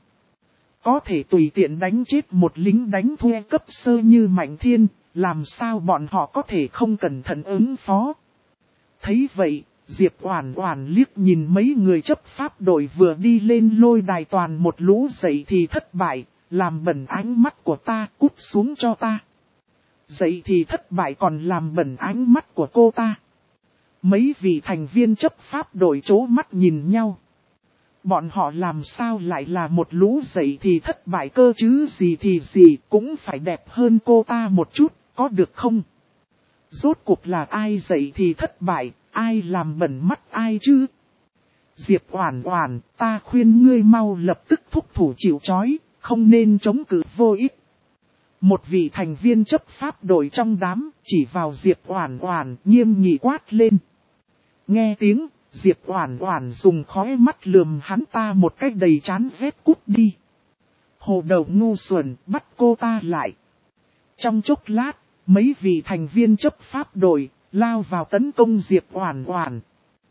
Có thể tùy tiện đánh chết một lính đánh thuê cấp sơ như Mạnh Thiên, làm sao bọn họ có thể không cẩn thận ứng phó? Thấy vậy, Diệp Oản Oản liếc nhìn mấy người chấp pháp đội vừa đi lên lôi đài toàn một lũ dậy thì thất bại, làm bẩn ánh mắt của ta, cút xuống cho ta. Dậy thì thất bại còn làm bẩn ánh mắt của cô ta. Mấy vị thành viên chấp pháp đội trố mắt nhìn nhau. Bọn họ làm sao lại là một lũ dậy thì thất bại cơ chứ, gì thì gì cũng phải đẹp hơn cô ta một chút, có được không? Rốt cuộc là ai dậy thì thất bại, ai làm bẩn mắt ai chứ? Diệp Oản Oản, ta khuyên ngươi mau lập tức thúc thủ chịu trói, không nên chống cự vô ích. Một vị thành viên chấp pháp đội trong đám chỉ vào Diệp Oản Oản nghiêm nghị quát lên. Nghe tiếng, Diệp Oản Oản dùng khóe mắt lườm hắn ta một cách đầy chán ghét, cút đi. Hồ đầu ngu xuẩn, bắt cô ta lại. Trong chốc lát, mấy vị thành viên chấp pháp đội lao vào tấn công Diệp Oản Oản.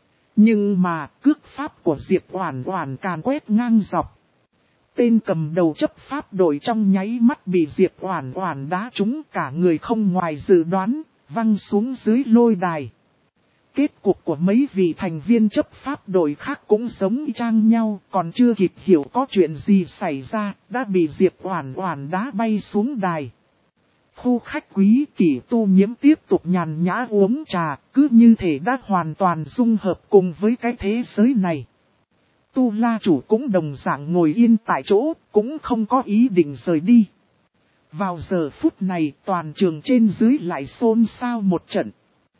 Nhưng mà cước pháp của Diệp Oản Oản càn quét ngang dọc. Tên cầm đầu chấp pháp đội trong nháy mắt bị Diệp Oản Oản đá trúng, cả người không ngoài dự đoán, văng xuống dưới lôi đài. Kết cục của mấy vị thành viên chấp pháp đội khác cũng giống y chang nhau, còn chưa kịp hiểu có chuyện gì xảy ra, đã bị Diệp Oản Oản đá bay xuống đài. Khu khách quý Kỷ Tu Nhiễm tiếp tục nhàn nhã uống trà, cứ như thể đã hoàn toàn dung hợp cùng với cái thế giới này. Tu La chủ cũng đồng dạng ngồi yên tại chỗ, cũng không có ý định rời đi. Vào giờ phút này toàn trường trên dưới lại xôn xao một trận.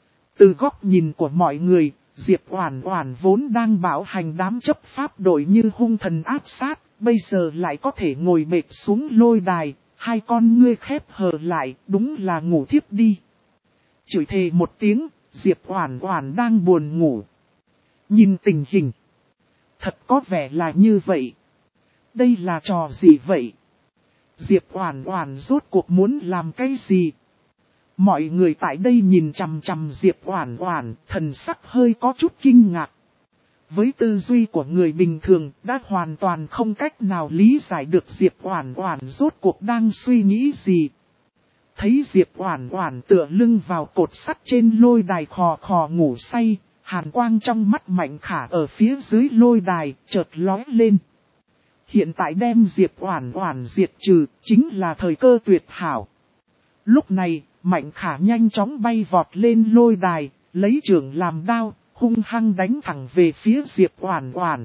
Từ góc nhìn của mọi người, Diệp Oản Oản vốn đang bảo hành đám chấp pháp đội như hung thần áp sát, bây giờ lại có thể ngồi bệt xuống lôi đài, hai con ngươi khép hờ lại, đúng là ngủ thiếp đi. Chửi thề một tiếng, Diệp Oản Oản đang buồn ngủ. Nhìn tình hình, thật có vẻ là như vậy. Đây là trò gì vậy? Diệp Oản Oản rốt cuộc muốn làm cái gì? Mọi người tại đây nhìn chằm chằm Diệp Oản Oản, thần sắc hơi có chút kinh ngạc. Với tư duy của người bình thường, đã hoàn toàn không cách nào lý giải được Diệp Oản Oản rốt cuộc đang suy nghĩ gì. Thấy Diệp Oản Oản tựa lưng vào cột sắt trên lôi đài khò khò ngủ say, hàn quang trong mắt Mạnh Khả ở phía dưới lôi đài chợt lóe lên. Hiện tại đem Diệp Oản Oản diệt trừ chính là thời cơ tuyệt hảo. Lúc này, Mạnh Khả nhanh chóng bay vọt lên lôi đài, lấy chưởng làm đao, hung hăng đánh thẳng về phía Diệp Oản Oản.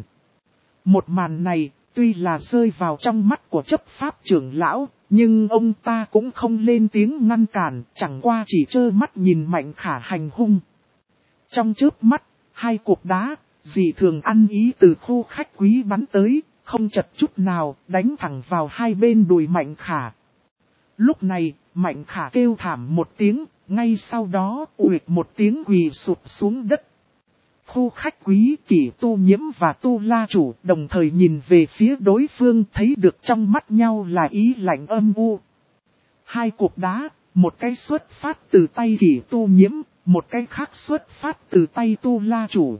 Một màn này, tuy là rơi vào trong mắt của chấp pháp trưởng lão, nhưng ông ta cũng không lên tiếng ngăn cản, chẳng qua chỉ trơ mắt nhìn Mạnh Khả hành hung. Trong chớp mắt, hai cục đá, dị thường ăn ý từ khu khách quý bắn tới, không chật chút nào, đánh thẳng vào hai bên đùi Mạnh Khả. Lúc này, Mạnh Khả kêu thảm một tiếng, ngay sau đó uỵt một tiếng quỳ sụp xuống đất. Khu khách quý Kỷ Tu Nhiễm và Tu La chủ đồng thời nhìn về phía đối phương, thấy được trong mắt nhau là ý lạnh âm u. Hai cục đá, một cái xuất phát từ tay Kỷ Tu Nhiễm, một cái khác xuất phát từ tay Tu La chủ.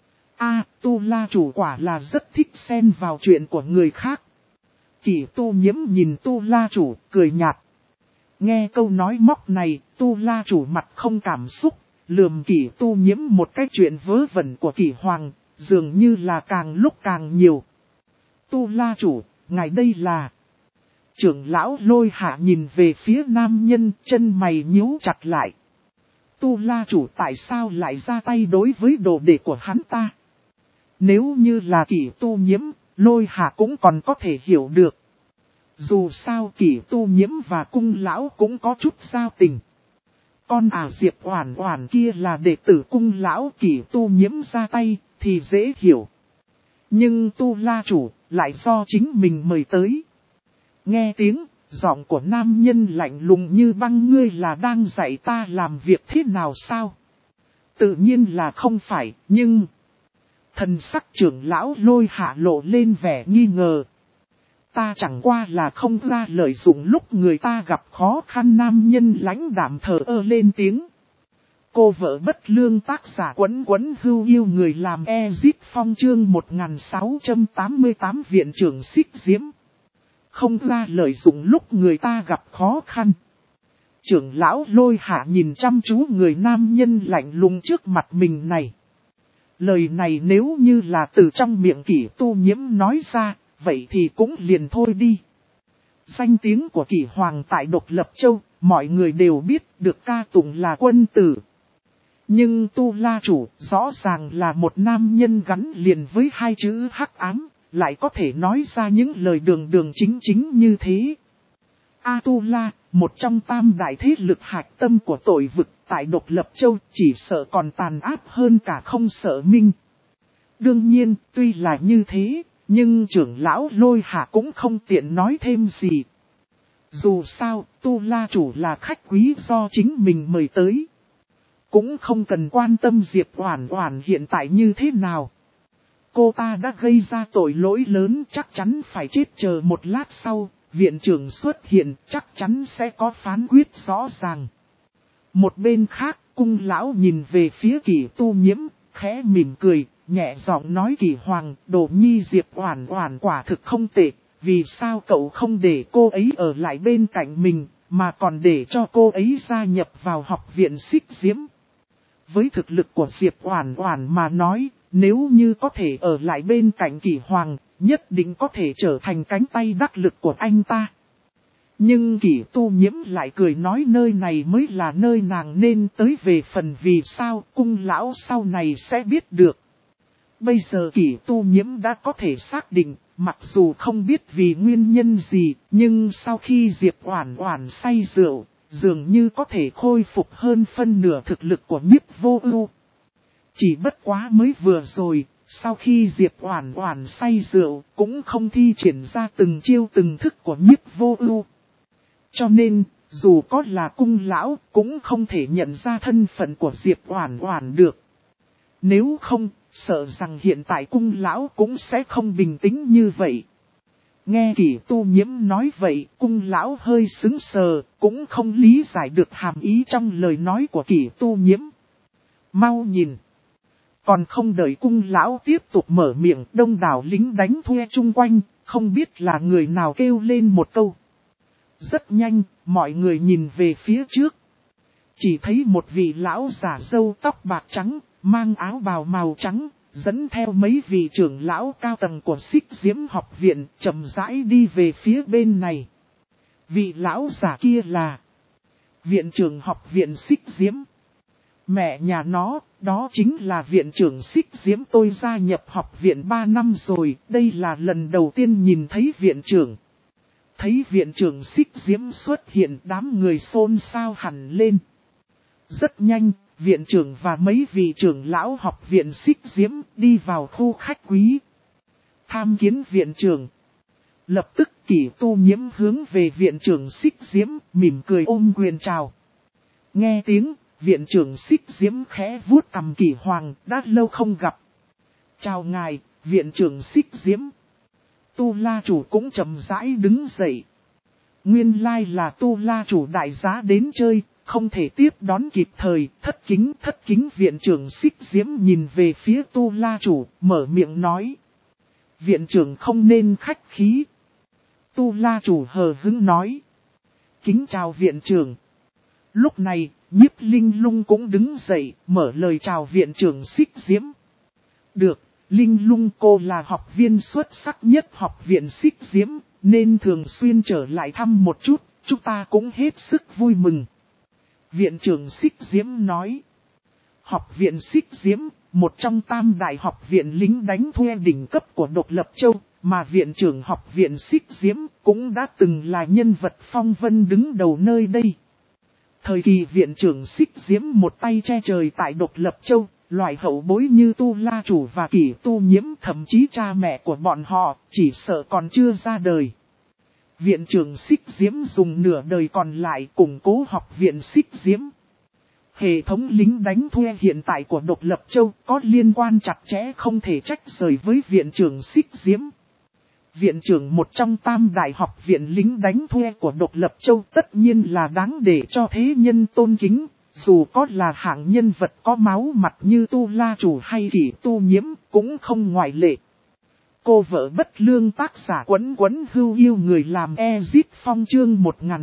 Tu La chủ quả là rất thích xen vào chuyện của người khác. Kỷ Tu Nhiễm nhìn Tu La chủ, cười nhạt. Nghe câu nói móc này, Tu La chủ mặt không cảm xúc, lườm Kỷ Tu Nhiễm một cái chuyện vớ vẩn của Kỷ Hoàng, dường như là càng lúc càng nhiều. Tu La chủ, ngài đây là... Trưởng lão Lôi Hạ nhìn về phía nam nhân, chân mày nhíu chặt lại. Tu La chủ tại sao lại ra tay đối với đồ đệ của hắn ta? Nếu như là Kỷ Tu Nhiễm, Lôi Hạ cũng còn có thể hiểu được. Dù sao Kỷ Tu Nhiễm và cung lão cũng có chút giao tình. Con Diệp Oản Oản kia là đệ tử cung lão, Kỷ Tu Nhiễm ra tay thì dễ hiểu. Nhưng Tu La chủ lại do chính mình mời tới. Nghe tiếng, giọng của nam nhân lạnh lùng như băng, ngươi là đang dạy ta làm việc thế nào sao? Tự nhiên là không phải, nhưng... Thần sắc trưởng lão Lôi Hạ lộ lên vẻ nghi ngờ. Ta chẳng qua là không ra lợi dụng lúc người ta gặp khó khăn. Nam nhân lãnh đạm thờ ơ lên tiếng. Cô vợ bất lương tác giả Quấn Quấn Hưu Yêu người làm Ezit Phong chương 1688 viện trưởng Xích Diễm. Không ra lợi dụng lúc người ta gặp khó khăn. Trưởng lão Lôi Hạ nhìn chăm chú người nam nhân lạnh lùng trước mặt mình này. Lời này nếu như là từ trong miệng Kỷ Tu Nhiễm nói ra, vậy thì cũng liền thôi đi. Danh tiếng của Kỷ Hoàng tại Độc Lập Châu, mọi người đều biết được ca tụng là quân tử. Nhưng Tu La Chủ rõ ràng là một nam nhân gắn liền với hai chữ hắc ám, lại có thể nói ra những lời đường đường chính chính như thế. A Tu La, một trong tam đại thế lực hạch tâm của tội vực tại Độc Lập Châu, chỉ sợ còn tàn áp hơn cả Không Sợ Minh. Đương nhiên, tuy là như thế, nhưng trưởng lão Lôi Hạ cũng không tiện nói thêm gì. Dù sao, Tu La Chủ là khách quý do chính mình mời tới. Cũng không cần quan tâm Diệp Oản Oản hiện tại như thế nào. Cô ta đã gây ra tội lỗi lớn, chắc chắn phải chết. Chờ một lát sau, viện trưởng xuất hiện, chắc chắn sẽ có phán quyết rõ ràng. Một bên khác, cung lão nhìn về phía Kỷ Tu Nhiễm, khẽ mỉm cười, nhẹ giọng nói: Kỷ Hoàng, đồ nhi Diệp Oản Oản quả thực không tệ, vì sao cậu không để cô ấy ở lại bên cạnh mình, mà còn để cho cô ấy gia nhập vào học viện Xích Diễm? Với thực lực của Diệp Oản Oản mà nói, nếu như có thể ở lại bên cạnh Kỷ Hoàng, nhất định có thể trở thành cánh tay đắc lực của anh ta. Nhưng Kỷ Tu Nhiễm lại cười nói nơi này mới là nơi nàng nên tới, về phần vì sao cung lão sau này sẽ biết được. Bây giờ Kỷ Tu Nhiễm đã có thể xác định, mặc dù không biết vì nguyên nhân gì, nhưng sau khi Diệp Oản Oản say rượu, dường như có thể khôi phục hơn phân nửa thực lực của Nhiếp Vô Ưu. Chỉ bất quá mới vừa rồi, sau khi Diệp Oản Oản say rượu, cũng không thi triển ra từng chiêu từng thức của Nhiếp Vô Ưu. Cho nên, dù có là cung lão, cũng không thể nhận ra thân phận của Diệp Oản Oản được. Nếu không, sợ rằng hiện tại cung lão cũng sẽ không bình tĩnh như vậy. Nghe Kỷ Tu Nhiễm nói vậy, cung lão hơi sững sờ, cũng không lý giải được hàm ý trong lời nói của Kỷ Tu Nhiễm. Mau nhìn! Còn không đợi cung lão tiếp tục mở miệng, đông đảo lính đánh thuê chung quanh, không biết là người nào kêu lên một câu. Rất nhanh, mọi người nhìn về phía trước. Chỉ thấy một vị lão giả râu tóc bạc trắng, mang áo bào màu trắng, dẫn theo mấy vị trưởng lão cao tầng của Xích Diễm học viện, chậm rãi đi về phía bên này. Vị lão giả kia là viện trưởng học viện Xích Diễm. Mẹ nhà nó, đó chính là viện trưởng Xích Diễm. Tôi gia nhập học viện 3 năm rồi, đây là lần đầu tiên nhìn thấy viện trưởng. Thấy viện trưởng Xích Diễm xuất hiện, đám người xôn xao hẳn lên. Rất nhanh, viện trưởng và mấy vị trưởng lão học viện Xích Diễm đi vào khu khách quý. Tham kiến viện trưởng. Lập tức Kỷ Tu Nhiễm hướng về viện trưởng Xích Diễm, mỉm cười ôm quyền chào. Nghe tiếng, viện trưởng Xích Diễm khẽ vuốt cằm: Kỷ Hoàng, đã lâu không gặp. Chào ngài, viện trưởng Xích Diễm. Tu La Chủ cũng chậm rãi đứng dậy. Nguyên lai là Tu La Chủ đại giá đến chơi, không thể tiếp đón kịp thời, thất kính. Viện trưởng Xích Diễm nhìn về phía Tu La Chủ, mở miệng nói. Viện trưởng không nên khách khí. Tu La Chủ hờ hững nói. Kính chào viện trưởng. Lúc này, Nhiếp Linh Lung cũng đứng dậy, mở lời chào viện trưởng Xích Diễm. Được, Linh Lung cô là học viên xuất sắc nhất học viện Xích Diễm, nên thường xuyên trở lại thăm một chút, chúng ta cũng hết sức vui mừng. Viện trưởng Xích Diễm nói. Học viện Xích Diễm, một trong tam đại học viện lính đánh thuê đỉnh cấp của Độc Lập Châu, mà viện trưởng học viện Xích Diễm cũng đã từng là nhân vật phong vân đứng đầu nơi đây. Thời kỳ viện trưởng Xích Diễm một tay che trời tại Độc Lập Châu, loại hậu bối như Tu La Chủ và Kỷ Tu Nhiễm, thậm chí cha mẹ của bọn họ, chỉ sợ còn chưa ra đời. Viện trưởng Xích Diễm dùng nửa đời còn lại củng cố học viện Xích Diễm. Hệ thống lính đánh thuê hiện tại của Độc Lập Châu có liên quan chặt chẽ không thể trách rời với viện trưởng Xích Diễm. Viện trưởng một trong tam đại học viện lính đánh thuê của Độc Lập Châu tất nhiên là đáng để cho thế nhân tôn kính, dù có là hạng nhân vật có máu mặt như Tu La Chủ hay Kỷ Tu Nhiễm cũng không ngoại lệ. Cô vợ bất lương tác giả Quấn Quấn Hưu yêu người làm Ezit Phong chương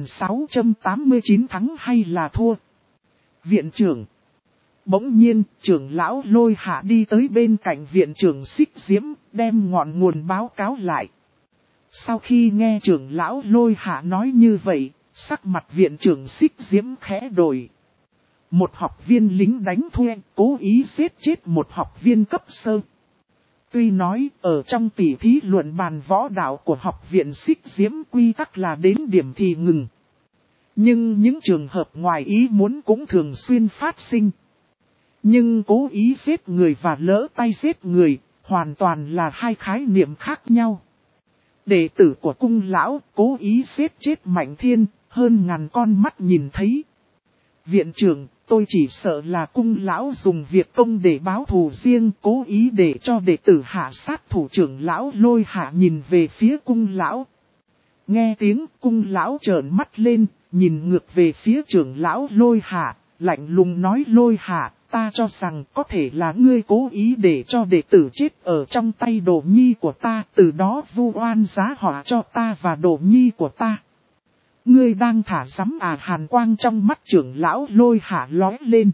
1689 thắng hay là thua. Viện trưởng. Bỗng nhiên, trưởng lão Lôi Hạ đi tới bên cạnh viện trưởng Xích Diễm, đem ngọn nguồn báo cáo lại. Sau khi nghe trưởng lão Lôi Hạ nói như vậy, sắc mặt viện trưởng Xích Diễm khẽ đổi. Một học viên lính đánh thuê, cố ý giết chết một học viên cấp sơ. Tuy nói, ở trong tỉ thí luận bàn võ đạo của học viện Xích Diễm quy tắc là đến điểm thì ngừng. Nhưng những trường hợp ngoài ý muốn cũng thường xuyên phát sinh. Nhưng cố ý giết người và lỡ tay giết người, hoàn toàn là hai khái niệm khác nhau. Đệ tử của cung lão cố ý giết chết Mạnh Thiên, hơn ngàn con mắt nhìn thấy. Viện trưởng, tôi chỉ sợ là cung lão dùng việc công để báo thù riêng, cố ý để cho đệ tử hạ sát thủ trưởng lão Lôi Hạ nhìn về phía cung lão. Nghe tiếng cung lão trợn mắt lên, nhìn ngược về phía trưởng lão Lôi Hạ, lạnh lùng nói Lôi Hạ, ta cho rằng có thể là ngươi cố ý để cho đệ tử chết ở trong tay đồ nhi của ta, từ đó vu oan giá họa cho ta và đồ nhi của ta. Ngươi đang thả rắm à? Hàn quang trong mắt trưởng lão Lôi Hạ lóe lên.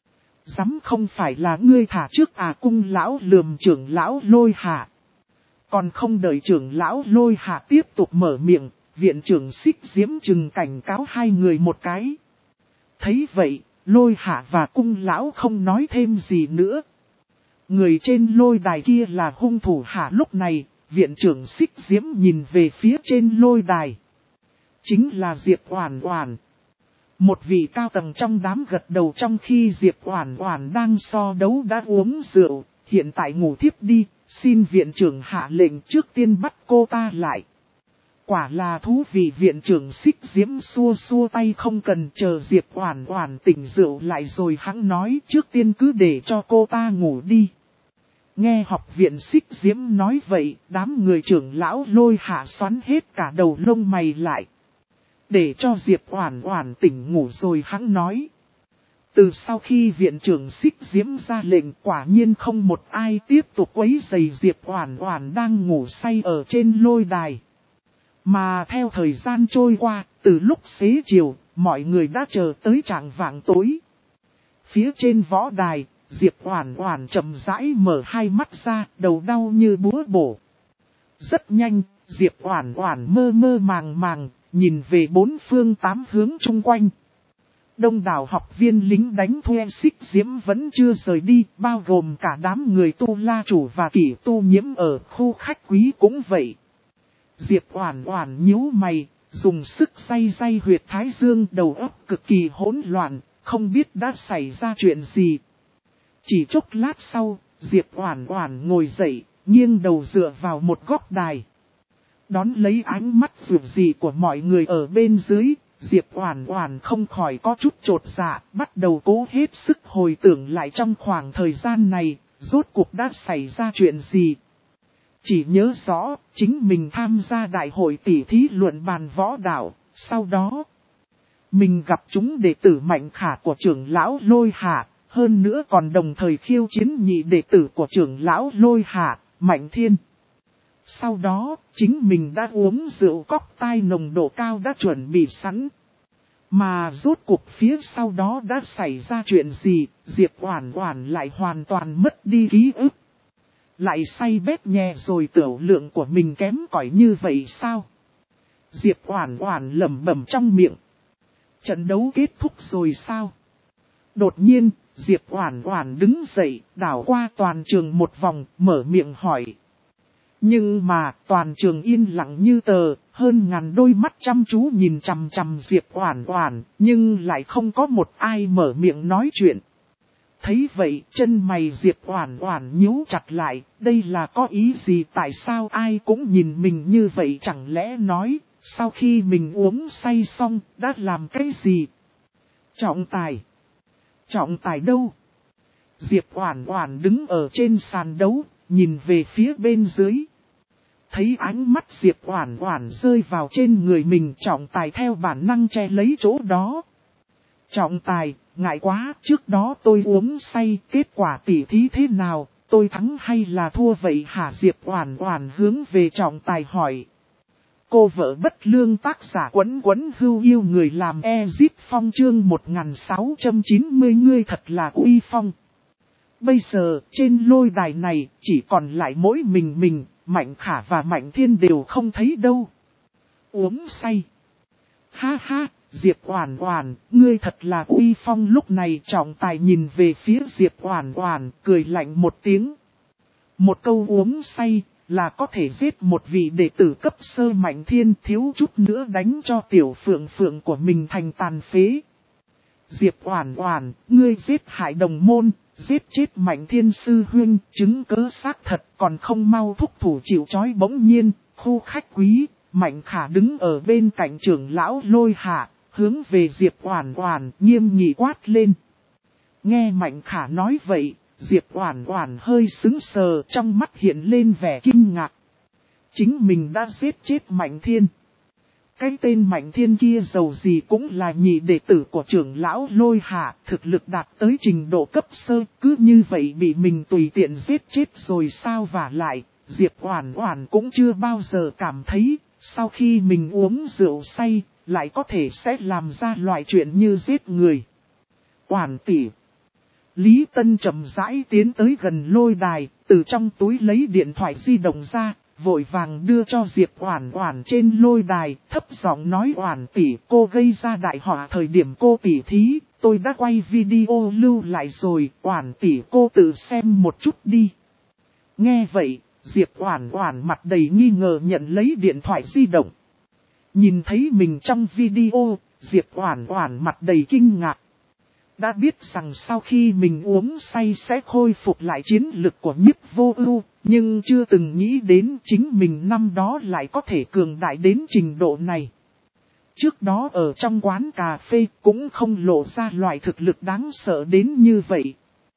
Rắm không phải là ngươi thả trước à? Cung lão lườm trưởng lão Lôi Hạ. Còn không đợi trưởng lão Lôi Hạ tiếp tục mở miệng, viện trưởng Xích Diễm trừng cảnh cáo hai người một cái. Thấy vậy, Lôi Hạ và cung lão không nói thêm gì nữa. Người trên lôi đài kia là hung thủ hả? Lúc này, viện trưởng Xích Diễm nhìn về phía trên lôi đài. Chính là Diệp Oản Oản. Một vị cao tầng trong đám gật đầu trong khi Diệp Oản Oản đang so đấu đã uống rượu, hiện tại ngủ thiếp đi, xin viện trưởng hạ lệnh trước tiên bắt cô ta lại. Quả là thú vị, viện trưởng Xích Diễm xua xua tay, không cần chờ Diệp Oản Oản tỉnh rượu lại rồi hắn nói trước tiên cứ để cho cô ta ngủ đi. Nghe học viện Xích Diễm nói vậy, đám người trưởng lão Lôi Hạ xoắn hết cả đầu lông mày lại. Để cho Diệp Oản Oản tỉnh ngủ rồi hắn nói. Từ sau khi viện trưởng Xích Diễm ra lệnh, quả nhiên không một ai tiếp tục quấy rầy Diệp Oản Oản đang ngủ say ở trên lôi đài. Mà theo thời gian trôi qua, từ lúc xế chiều, mọi người đã chờ tới chạng vạng tối. Phía trên võ đài, Diệp Oản Oản chậm rãi mở hai mắt ra, đầu đau như búa bổ. Rất nhanh, Diệp Oản Oản mơ mơ màng màng, nhìn về bốn phương tám hướng chung quanh. Đông đảo học viên lính đánh thuê Xích Diễm vẫn chưa rời đi, bao gồm cả đám người Tu La Chủ và Kỷ Tu Nhiễm ở khu khách quý cũng vậy. Diệp Oản Oản nhíu mày, dùng sức day huyệt thái dương, đầu óc cực kỳ hỗn loạn, không biết đã xảy ra chuyện gì. Chỉ chốc lát sau, Diệp Oản Oản ngồi dậy, nghiêng đầu dựa vào một góc đài. Đón lấy ánh mắt rực rỡ của mọi người ở bên dưới, Diệp Oản Oản không khỏi có chút chột dạ, bắt đầu cố hết sức hồi tưởng lại trong khoảng thời gian này, rốt cuộc đã xảy ra chuyện gì. Chỉ nhớ rõ, chính mình tham gia đại hội tỷ thí luận bàn võ đạo, sau đó mình gặp chúng đệ tử Mạnh Khả của trưởng lão Lôi Hạ, hơn nữa còn đồng thời khiêu chiến nhị đệ tử của trưởng lão Lôi Hạ, Mạnh Thiên. Sau đó, chính mình đã uống rượu cóc tai nồng độ cao đã chuẩn bị sẵn. Mà rốt cuộc phía sau đó đã xảy ra chuyện gì, Diệp Oản Oản lại hoàn toàn mất đi ký ức. Lại say bét nhè rồi tiểu lượng của mình kém cỏi như vậy sao? Diệp Oản Oản lẩm bẩm trong miệng. Trận đấu kết thúc rồi sao? Đột nhiên, Diệp Oản Oản đứng dậy, đảo qua toàn trường một vòng, mở miệng hỏi. Nhưng mà, toàn trường yên lặng như tờ, hơn ngàn đôi mắt chăm chú nhìn chằm chằm Diệp Oản Oản, nhưng lại không có một ai mở miệng nói chuyện. Thấy vậy, chân mày Diệp Oản Oản nhíu chặt lại, đây là có ý gì? Tại sao ai cũng nhìn mình như vậy? Chẳng lẽ nói, sau khi mình uống say xong, đã làm cái gì? Trọng tài. Trọng tài đâu? Diệp Oản Oản đứng ở trên sàn đấu, nhìn về phía bên dưới. Thấy ánh mắt Diệp Oản Oản rơi vào trên người mình, trọng tài theo bản năng che lấy chỗ đó. Trọng tài, ngại quá, trước đó tôi uống say, kết quả tỉ thí thế nào, tôi thắng hay là thua vậy hả? Diệp Oản Oản hướng về trọng tài hỏi. Cô vợ bất lương tác giả Quấn Quấn Hưu Yêu Người làm Ezip Phong chương 1690 ngươi thật là uy phong. Bây giờ, trên lôi đài này, chỉ còn lại mỗi mình, Mạnh Khả và Mạnh Thiên đều không thấy đâu. Uống say. Ha ha, Diệp Oản Oản, ngươi thật là uy phong. Lúc này trọng tài nhìn về phía Diệp Oản Oản, cười lạnh một tiếng. Một câu uống say, là có thể giết một vị đệ tử cấp sơ Mạnh Thiên, thiếu chút nữa đánh cho tiểu phượng phượng của mình thành tàn phế. Diệp Oản Oản, ngươi giết hại đồng môn, giết chết Mạnh Thiên sư huynh, chứng cớ xác thật, còn không mau thúc thủ chịu trói. Bỗng nhiên, khu khách quý, Mạnh Khả đứng ở bên cạnh trưởng lão Lôi Hạ, hướng về Diệp Oản Oản nghiêm nghị quát lên. Nghe Mạnh Khả nói vậy, Diệp Oản Oản hơi sững sờ, trong mắt hiện lên vẻ kinh ngạc. Chính mình đã giết chết Mạnh Thiên. Cái tên Mạnh Thiên kia dầu gì cũng là nhị đệ tử của trưởng lão Lôi Hạ, thực lực đạt tới trình độ cấp sơ, cứ như vậy bị mình tùy tiện giết chết rồi sao? Vả lại, Diệp Oản Oản cũng chưa bao giờ cảm thấy, sau khi mình uống rượu say, lại có thể sẽ làm ra loại chuyện như giết người. Oản tỷ. Lý Tân chậm rãi tiến tới gần lôi đài, từ trong túi lấy điện thoại di động ra, vội vàng đưa cho Diệp Oản Oản trên lôi đài, thấp giọng nói: Oản tỷ, cô gây ra đại họa thời điểm cô tỉ thí, tôi đã quay video lưu lại rồi, Oản tỷ cô tự xem một chút đi. Nghe vậy, Diệp Oản Oản mặt đầy nghi ngờ nhận lấy điện thoại di động. Nhìn thấy mình trong video, Diệp Oản Oản mặt đầy kinh ngạc. Đã biết rằng sau khi mình uống say sẽ khôi phục lại chiến lực của Nhiếp Vô Ưu, nhưng chưa từng nghĩ đến chính mình năm đó lại có thể cường đại đến trình độ này. Trước đó ở trong quán cà phê cũng không lộ ra loại thực lực đáng sợ đến như vậy.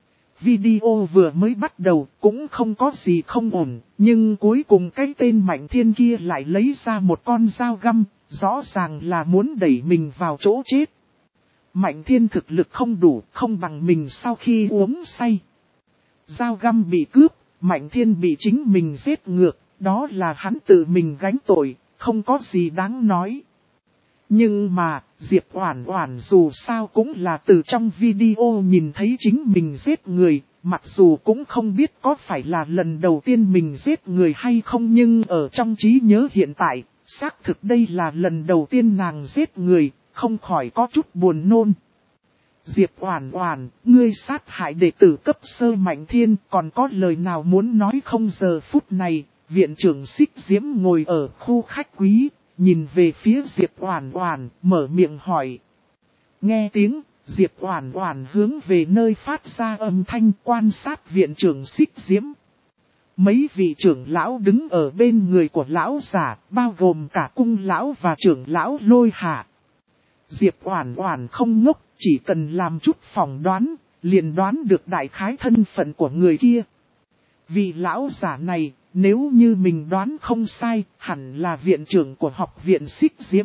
Video vừa mới bắt đầu cũng không có gì không ổn, nhưng cuối cùng cái tên Mạnh Thiên kia lại lấy ra một con dao găm, rõ ràng là muốn đẩy mình vào chỗ chết. Mạnh Thiên thực lực không đủ, không bằng mình sau khi uống say. Dao găm bị cướp, Mạnh Thiên bị chính mình giết ngược, đó là hắn tự mình gánh tội, không có gì đáng nói. Nhưng mà, Diệp Oản Oản dù sao cũng là từ trong video nhìn thấy chính mình giết người, mặc dù cũng không biết có phải là lần đầu tiên mình giết người hay không, nhưng ở trong trí nhớ hiện tại, xác thực đây là lần đầu tiên nàng giết người, không khỏi có chút buồn nôn. Diệp Oản Oản, ngươi sát hại đệ tử cấp sơ Mạnh Thiên, còn có lời nào muốn nói không? Giờ phút này, viện trưởng Xích Diễm ngồi ở khu khách quý, nhìn về phía Diệp Oản Oản, mở miệng hỏi. Nghe tiếng, Diệp Oản Oản hướng về nơi phát ra âm thanh, quan sát viện trưởng Xích Diễm. Mấy vị trưởng lão đứng ở bên người của lão giả, bao gồm cả cung lão và trưởng lão Lôi Hạ. Diệp Oản Oản không ngốc, chỉ cần làm chút phỏng đoán, liền đoán được đại khái thân phận của người kia. Vị lão giả này, nếu như mình đoán không sai, hẳn là viện trưởng của học viện Xích Diễm.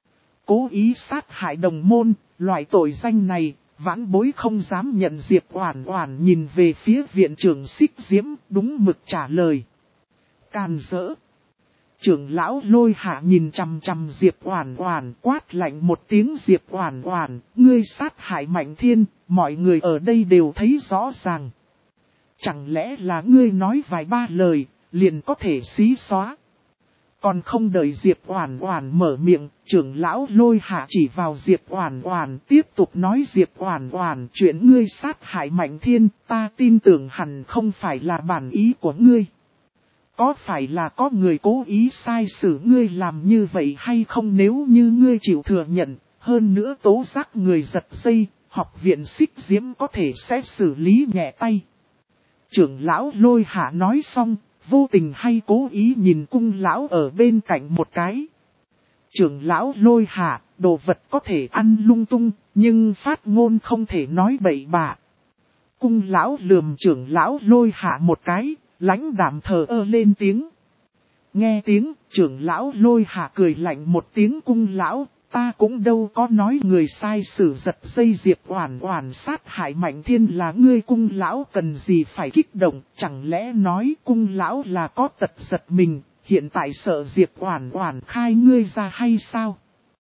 Cố ý sát hại đồng môn, loại tội danh này, vãn bối không dám nhận. Diệp Oản Oản nhìn về phía viện trưởng Xích Diễm, đúng mực trả lời. Càn rỡ. Trưởng lão Lôi Hạ nhìn chằm chằm Diệp Oản Oản, quát lạnh một tiếng. Diệp Oản Oản, ngươi sát hại Mạnh Thiên, mọi người ở đây đều thấy rõ ràng. Chẳng lẽ là ngươi nói vài ba lời, liền có thể xí xóa? Còn không đợi Diệp Oản Oản mở miệng, trưởng lão Lôi Hạ chỉ vào Diệp Oản Oản, tiếp tục nói: Diệp Oản Oản, chuyện ngươi sát hại Mạnh Thiên, ta tin tưởng hẳn không phải là bản ý của ngươi. Có phải là có người cố ý sai xử ngươi làm như vậy hay không? Nếu như ngươi chịu thừa nhận, hơn nữa tố giác người giật dây, học viện Xích Diễm có thể sẽ xử lý nhẹ tay. Trưởng lão Lôi Hạ nói xong, vô tình hay cố ý nhìn cung lão ở bên cạnh một cái. trưởng lão Lôi Hạ, đồ vật có thể ăn lung tung, nhưng phát ngôn không thể nói bậy bạ. Cung lão lườm trưởng lão Lôi Hạ một cái, lãnh đạm thờ ơ lên tiếng. Nghe tiếng, trưởng lão Lôi Hạ cười lạnh một tiếng. Cung lão, ta cũng đâu có nói người sai sử giật dây Diệp Oản Oản sát hại Mạnh Thiên là ngươi. Cung lão cần gì phải kích động, chẳng lẽ nói cung lão là có tật giật mình, hiện tại sợ Diệp Oản Oản khai ngươi ra hay sao?